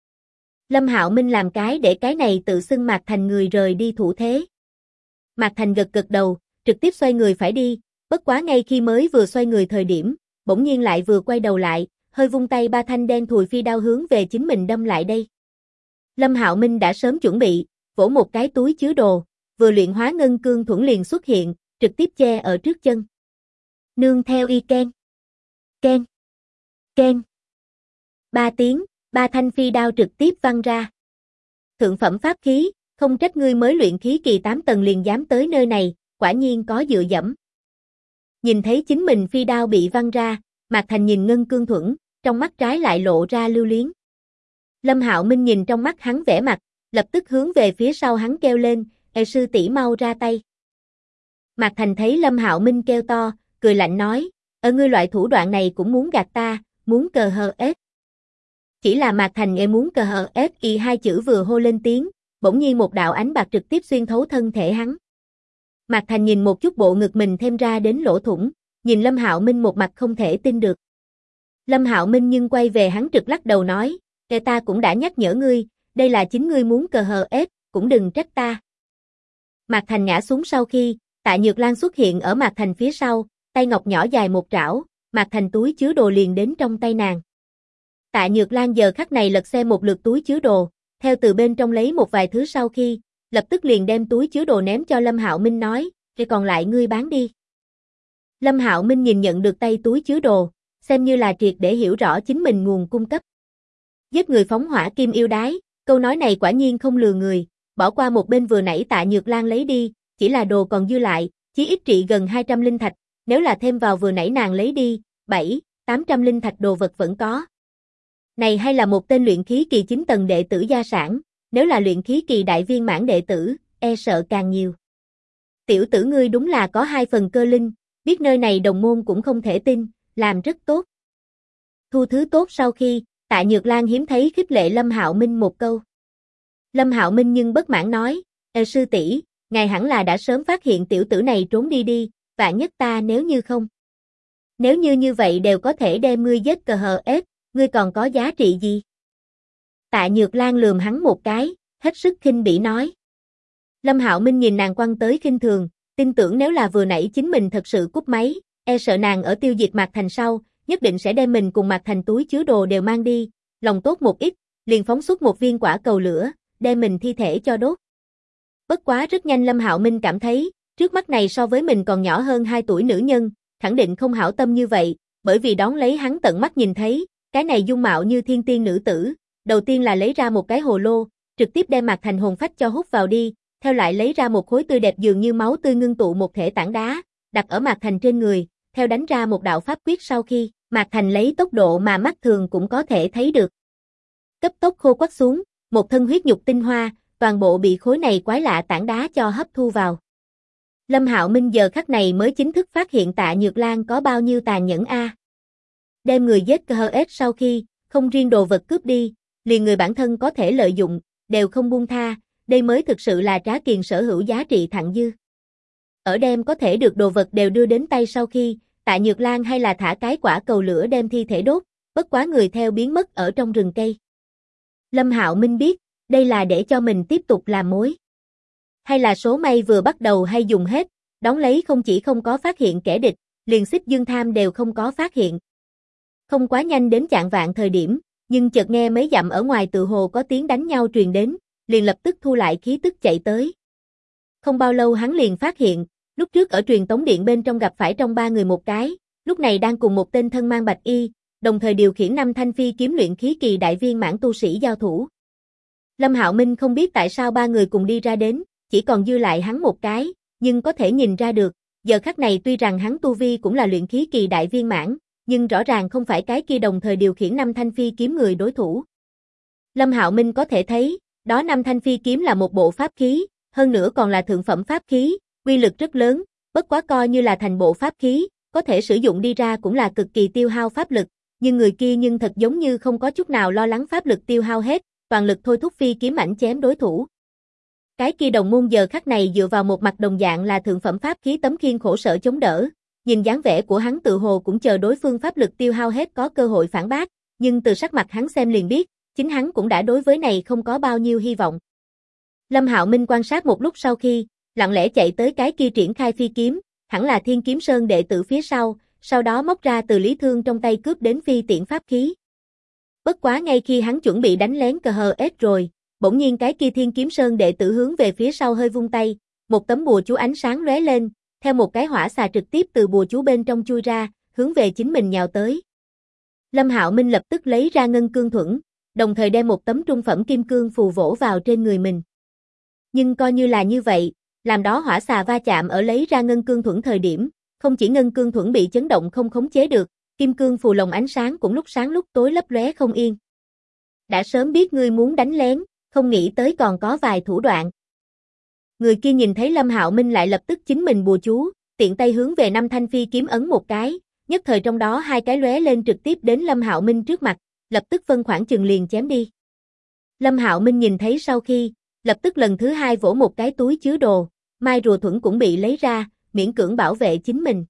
Lâm Hạo Minh làm cái để cái này tự xưng Mạc Thành người rời đi thủ thế. Mạc Thành gật gật đầu, trực tiếp xoay người phải đi, bất quá ngay khi mới vừa xoay người thời điểm, bỗng nhiên lại vừa quay đầu lại, hơi vung tay 3 thanh đen thùi phi đao hướng về chính mình đâm lại đây. Lâm Hạo Minh đã sớm chuẩn bị, vỗ một cái túi chứa đồ, vừa luyện hóa ngân cương thuẫn liền xuất hiện, trực tiếp che ở trước chân. Nương theo y ken. Ken. Ken. 3 tiếng, 3 thanh phi đao trực tiếp văng ra. Thượng phẩm pháp khí, không trách ngươi mới luyện khí kỳ 8 tầng liền dám tới nơi này, quả nhiên có dựa dẫm. Nhìn thấy chính mình phi đao bị văng ra, Mạc Thành nhìn ngân cương thuẫn, trong mắt trái lại lộ ra lưu luyến. Lâm Hạo Minh nhìn trong mắt hắn vẻ mặt, lập tức hướng về phía sau hắn kêu lên, sư tỷ mau ra tay. Mạc Thành thấy Lâm Hạo Minh kêu to, cười lạnh nói, ở ngươi loại thủ đoạn này cũng muốn gạt ta, muốn cờ hờ ết. Chỉ là Mạc Thành muốn cờ hờ ết y 2 chữ vừa hô lên tiếng, bỗng nhiên một đạo ánh bạc trực tiếp xuyên thấu thân thể hắn. Mạc Thành nhìn một chút bộ ngực mình thêm ra đến lỗ thủng, nhìn Lâm Hạo Minh một mặt không thể tin được. Lâm Hạo Minh nhưng quay về hắn trực lắc đầu nói, ta cũng đã nhắc nhở ngươi, đây là chính ngươi muốn cờ hờ ết, cũng đừng trách ta. Mạc Thành ngã xuống sau khi, Tạ Nhược Lan xuất hiện ở Mạc Thành phía sau, tay ngọc nhỏ dài một trảo, Mạc Thành túi chứa đồ liền đến trong tay nàng. Tạ Nhược Lan giờ khắc này lật xem một lượt túi chứa đồ, theo từ bên trong lấy một vài thứ sau khi, lập tức liền đem túi chứa đồ ném cho Lâm Hạo Minh nói, "Cái còn lại ngươi bán đi." Lâm Hạo Minh nhìn nhận được tay túi chứa đồ, xem như là triệt để hiểu rõ chính mình nguồn cung cấp. Giết người phóng hỏa kim yêu đái, câu nói này quả nhiên không lừa người, bỏ qua một bên vừa nãy Tạ Nhược Lan lấy đi, chỉ là đồ còn dư lại, chí ít trị gần 200 linh thạch, nếu là thêm vào vừa nãy nàng lấy đi, 700-800 linh thạch đồ vật vẫn có. Này hay là một tên luyện khí kỳ 9 tầng đệ tử gia sản, nếu là luyện khí kỳ đại viên mãn đệ tử, e sợ càng nhiều. Tiểu tử ngươi đúng là có 2 phần cơ linh, biết nơi này đồng môn cũng không thể tin, làm rất tốt. Thu thứ tốt sau khi, Tạ Nhược Lan hiếm thấy khích lệ Lâm Hạo Minh một câu. Lâm Hạo Minh nhưng bất mãn nói, sư tỷ, ngài hẳn là đã sớm phát hiện tiểu tử này trốn đi, vạn nhất ta nếu như không. Nếu như vậy đều có thể đem ngươi giết cờ hờ ép, ngươi còn có giá trị gì? Tạ Nhược Lan lườm hắn một cái, hết sức khinh bỉ nói. Lâm Hạo Minh nhìn nàng quăng tới khinh thường, tin tưởng nếu là vừa nãy chính mình thật sự cúp máy, e sợ nàng ở tiêu diệt Mạc Thành sau, nhất định sẽ đem mình cùng Mạc Thành túi chứa đồ đều mang đi, lòng tốt một ít, liền phóng xuất một viên quả cầu lửa, đem mình thi thể cho đốt. Bất quá rất nhanh Lâm Hạo Minh cảm thấy, trước mắt này so với mình còn nhỏ hơn 2 tuổi nữ nhân, khẳng định không hảo tâm như vậy, bởi vì đón lấy hắn tận mắt nhìn thấy, cái này dung mạo như thiên tiên nữ tử, đầu tiên là lấy ra một cái hồ lô, trực tiếp đem Mạc Thành hồn phách cho hút vào đi, theo lại lấy ra một khối tươi đẹp dường như máu tươi ngưng tụ một thể tảng đá, đặt ở Mạc Thành trên người, theo đánh ra một đạo pháp quyết sau khi, Mạc Thành lấy tốc độ mà mắt thường cũng có thể thấy được. Cấp tốc khô quắt xuống, một thân huyết nhục tinh hoa, toàn bộ bị khối này quái lạ tảng đá cho hấp thu vào. Lâm Hạo Minh giờ khắc này mới chính thức phát hiện Tạ Nhược Lan có bao nhiêu tàn nhẫn a. Đem người giết KHS sau khi, không riêng đồ vật cướp đi, liền người bản thân có thể lợi dụng, đều không buông tha, đây mới thực sự là trá kiền sở hữu giá trị thặng dư. Ở đem có thể được đồ vật đều đưa đến tay sau khi, Tạ Nhược Lan hay là thả cái quả cầu lửa đem thi thể đốt, bất quá người theo biến mất ở trong rừng cây. Lâm Hạo Minh biết, đây là để cho mình tiếp tục làm mối. Hay là số may vừa bắt đầu hay dùng hết, đón lấy không chỉ không có phát hiện kẻ địch, liền Xích Dương Tham đều không có phát hiện. Không quá nhanh đến chạng vạng thời điểm, nhưng chợt nghe mấy dặm ở ngoài tự hồ có tiếng đánh nhau truyền đến, liền lập tức thu lại khí tức chạy tới. Không bao lâu hắn liền phát hiện, lúc trước ở truyền tống điện bên trong gặp phải trong 3 người một cái, lúc này đang cùng một tên thân mang bạch y, đồng thời điều khiển 5 thanh phi kiếm luyện khí kỳ đại viên mãn tu sĩ giao thủ. Lâm Hạo Minh không biết tại sao 3 người cùng đi ra đến, chỉ còn dư lại hắn một cái, nhưng có thể nhìn ra được, giờ khắc này tuy rằng hắn tu vi cũng là luyện khí kỳ đại viên mãn, nhưng rõ ràng không phải cái kia đồng thời điều khiển 5 thanh phi kiếm người đối thủ. Lâm Hạo Minh có thể thấy, đó 5 thanh phi kiếm là một bộ pháp khí, hơn nữa còn là thượng phẩm pháp khí, uy lực rất lớn, bất quá coi như là thành bộ pháp khí, có thể sử dụng đi ra cũng là cực kỳ tiêu hao pháp lực, nhưng người kia nhưng thật giống như không có chút nào lo lắng pháp lực tiêu hao hết, toàn lực thôi thúc phi kiếm ảnh chém đối thủ. Cái kia đồng môn giờ khắc này dựa vào một mặt đồng dạng là thượng phẩm pháp khí tấm khiên khổ sở chống đỡ, nhìn dáng vẻ của hắn tự hồ cũng chờ đối phương pháp lực tiêu hao hết có cơ hội phản bác, nhưng từ sắc mặt hắn xem liền biết, chính hắn cũng đã đối với này không có bao nhiêu hy vọng. Lâm Hạo Minh quan sát một lúc sau khi, lặng lẽ chạy tới cái kia triển khai phi kiếm, hẳn là Thiên Kiếm Sơn đệ tử phía sau đó móc ra từ lý thương trong tay cướp đến phi tiễn pháp khí. Bất quá ngay khi hắn chuẩn bị đánh lén KHS rồi, bỗng nhiên cái kia Thiên Kiếm Sơn đệ tử hướng về phía sau hơi vung tay, một tấm bùa chú ánh sáng lóe lên, theo một cái hỏa xà trực tiếp từ bùa chú bên trong chui ra, hướng về chính mình nhào tới. Lâm Hạo Minh lập tức lấy ra ngân cương thuẫn, đồng thời đem một tấm trung phẩm kim cương phù vỗ vào trên người mình. Nhưng coi như là như vậy, làm đó hỏa xà va chạm ở lấy ra ngân cương thuẫn thời điểm, không chỉ ngân cương thuẫn bị chấn động không khống chế được, kim cương phù lồng ánh sáng cũng lúc sáng lúc tối lấp lóe không yên. Đã sớm biết ngươi muốn đánh lén, không nghĩ tới còn có vài thủ đoạn. Người kia nhìn thấy Lâm Hạo Minh lại lập tức chính mình bùa chú, tiện tay hướng về 5 thanh phi kiếm ấn một cái, nhất thời trong đó 2 cái lóe lên trực tiếp đến Lâm Hạo Minh trước mặt, lập tức phân khoảng chừng liền chém đi. Lâm Hạo Minh nhìn thấy sau khi, lập tức lần thứ 2 vỗ một cái túi chứa đồ, mai rùa thuẫn cũng bị lấy ra, miễn cưỡng bảo vệ chính mình.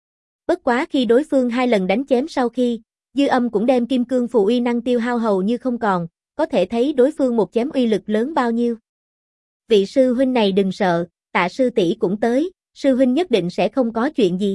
Bất quá khi đối phương 2 lần đánh chém sau khi, dư âm cũng đem kim cương phù uy năng tiêu hao hầu như không còn, có thể thấy đối phương một chém uy lực lớn bao nhiêu. Vị sư huynh này đừng sợ, Tạ sư tỷ cũng tới, sư huynh nhất định sẽ không có chuyện gì.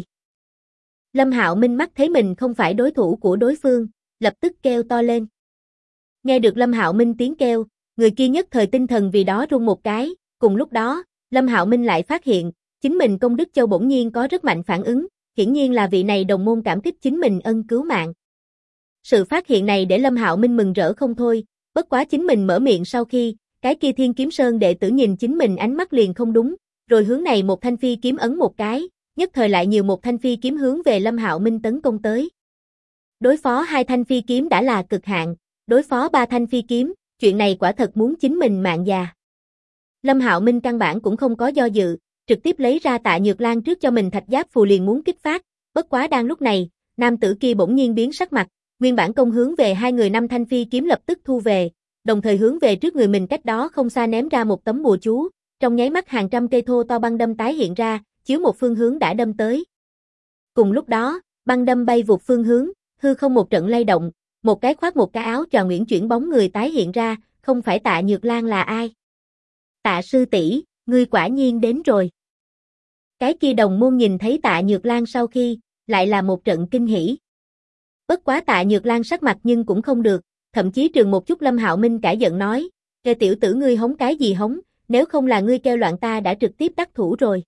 Lâm Hạo Minh mắt thấy mình không phải đối thủ của đối phương, lập tức kêu to lên. Nghe được Lâm Hạo Minh tiếng kêu, người kia nhất thời tinh thần vì đó rung một cái, cùng lúc đó, Lâm Hạo Minh lại phát hiện, chính mình công đức châu bỗng nhiên có rất mạnh phản ứng, hiển nhiên là vị này đồng môn cảm kích chính mình ân cứu mạng. Sự phát hiện này để Lâm Hạo Minh mừng rỡ không thôi, bất quá chính mình mở miệng sau khi, cái kia Thiên Kiếm Sơn đệ tử nhìn chính mình ánh mắt liền không đúng, rồi hướng này một thanh phi kiếm ấn một cái, nhất thời lại nhiều một thanh phi kiếm hướng về Lâm Hạo Minh tấn công tới. Đối phó 2 thanh phi kiếm đã là cực hạn, đối phó 3 thanh phi kiếm, chuyện này quả thật muốn chính mình mạng già. Lâm Hạo Minh căn bản cũng không có do dự, trực tiếp lấy ra Tạ Nhược Lan trước cho mình thạch giáp phù liền muốn kích phát, bất quá đang lúc này, nam tử kia bỗng nhiên biến sắc mặt, nguyên bản công hướng về 2 người 5 thanh phi kiếm lập tức thu về, đồng thời hướng về trước người mình cách đó không xa ném ra một tấm bùa chú, trong nháy mắt hàng trăm cây thô to băng đâm tái hiện ra, chiếu một phương hướng đã đâm tới. Cùng lúc đó, băng đâm bay vụt phương hướng, hư không một trận lay động, một cái khoác một cái áo choàng uyển chuyển bóng người tái hiện ra, không phải Tạ Nhược Lan là ai? Tạ sư tỷ, ngươi quả nhiên đến rồi. Cái kia đồng môn nhìn thấy Tạ Nhược Lan sau khi, lại là một trận kinh hỉ. Bất quá Tạ Nhược Lan sắc mặt nhưng cũng không được, thậm chí trừng một chút Lâm Hạo Minh cả giận nói, "Kẻ tiểu tử ngươi hống cái gì hống, nếu không là ngươi kêu loạn ta đã trực tiếp đắc thủ rồi."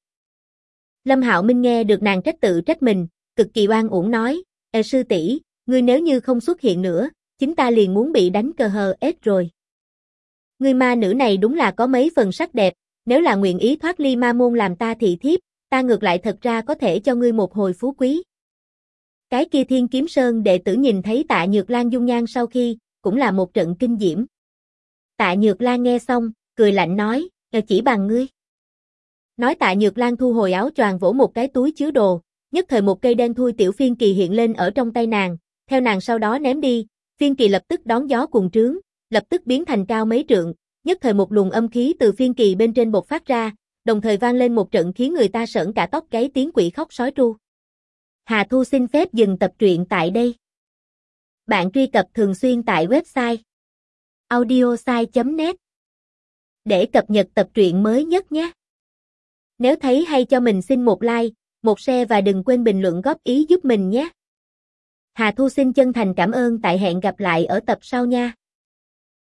Lâm Hạo Minh nghe được nàng trách tự trách mình, cực kỳ oan uổng nói, sư tỷ, ngươi nếu như không xuất hiện nữa, chính ta liền muốn bị đánh cờ hờ ết rồi. Ngươi ma nữ này đúng là có mấy phần sắc đẹp, nếu là nguyện ý thoát ly ma môn làm ta thị thiếp, ta ngược lại thật ra có thể cho ngươi một hồi phú quý." Cái kia Thiên Kiếm Sơn đệ tử nhìn thấy Tạ Nhược Lan dung nhan sau khi, cũng là một trận kinh diễm. Tạ Nhược Lan nghe xong, cười lạnh nói, chỉ bằng ngươi. Nói Tạ Nhược Lan thu hồi áo choàng vỗ một cái túi chứa đồ, nhất thời một cây đen thui tiểu phiên kỳ hiện lên ở trong tay nàng, theo nàng sau đó ném đi, phiên kỳ lập tức đón gió cuồn trướng, lập tức biến thành cao mấy trượng, nhất thời một luồng âm khí từ phiên kỳ bên trên bộc phát ra, đồng thời vang lên một trận khiến người ta sởn cả tóc gáy tiếng quỷ khóc sói tru. Hà Thu xin phép dừng tập truyện tại đây. Bạn truy cập thường xuyên tại website audiosai.net để cập nhật tập truyện mới nhất nhé. Nếu thấy hay cho mình xin một like, một share và đừng quên bình luận góp ý giúp mình nhé. Hà Thu xin chân thành cảm ơn, tại hẹn gặp lại ở tập sau nha.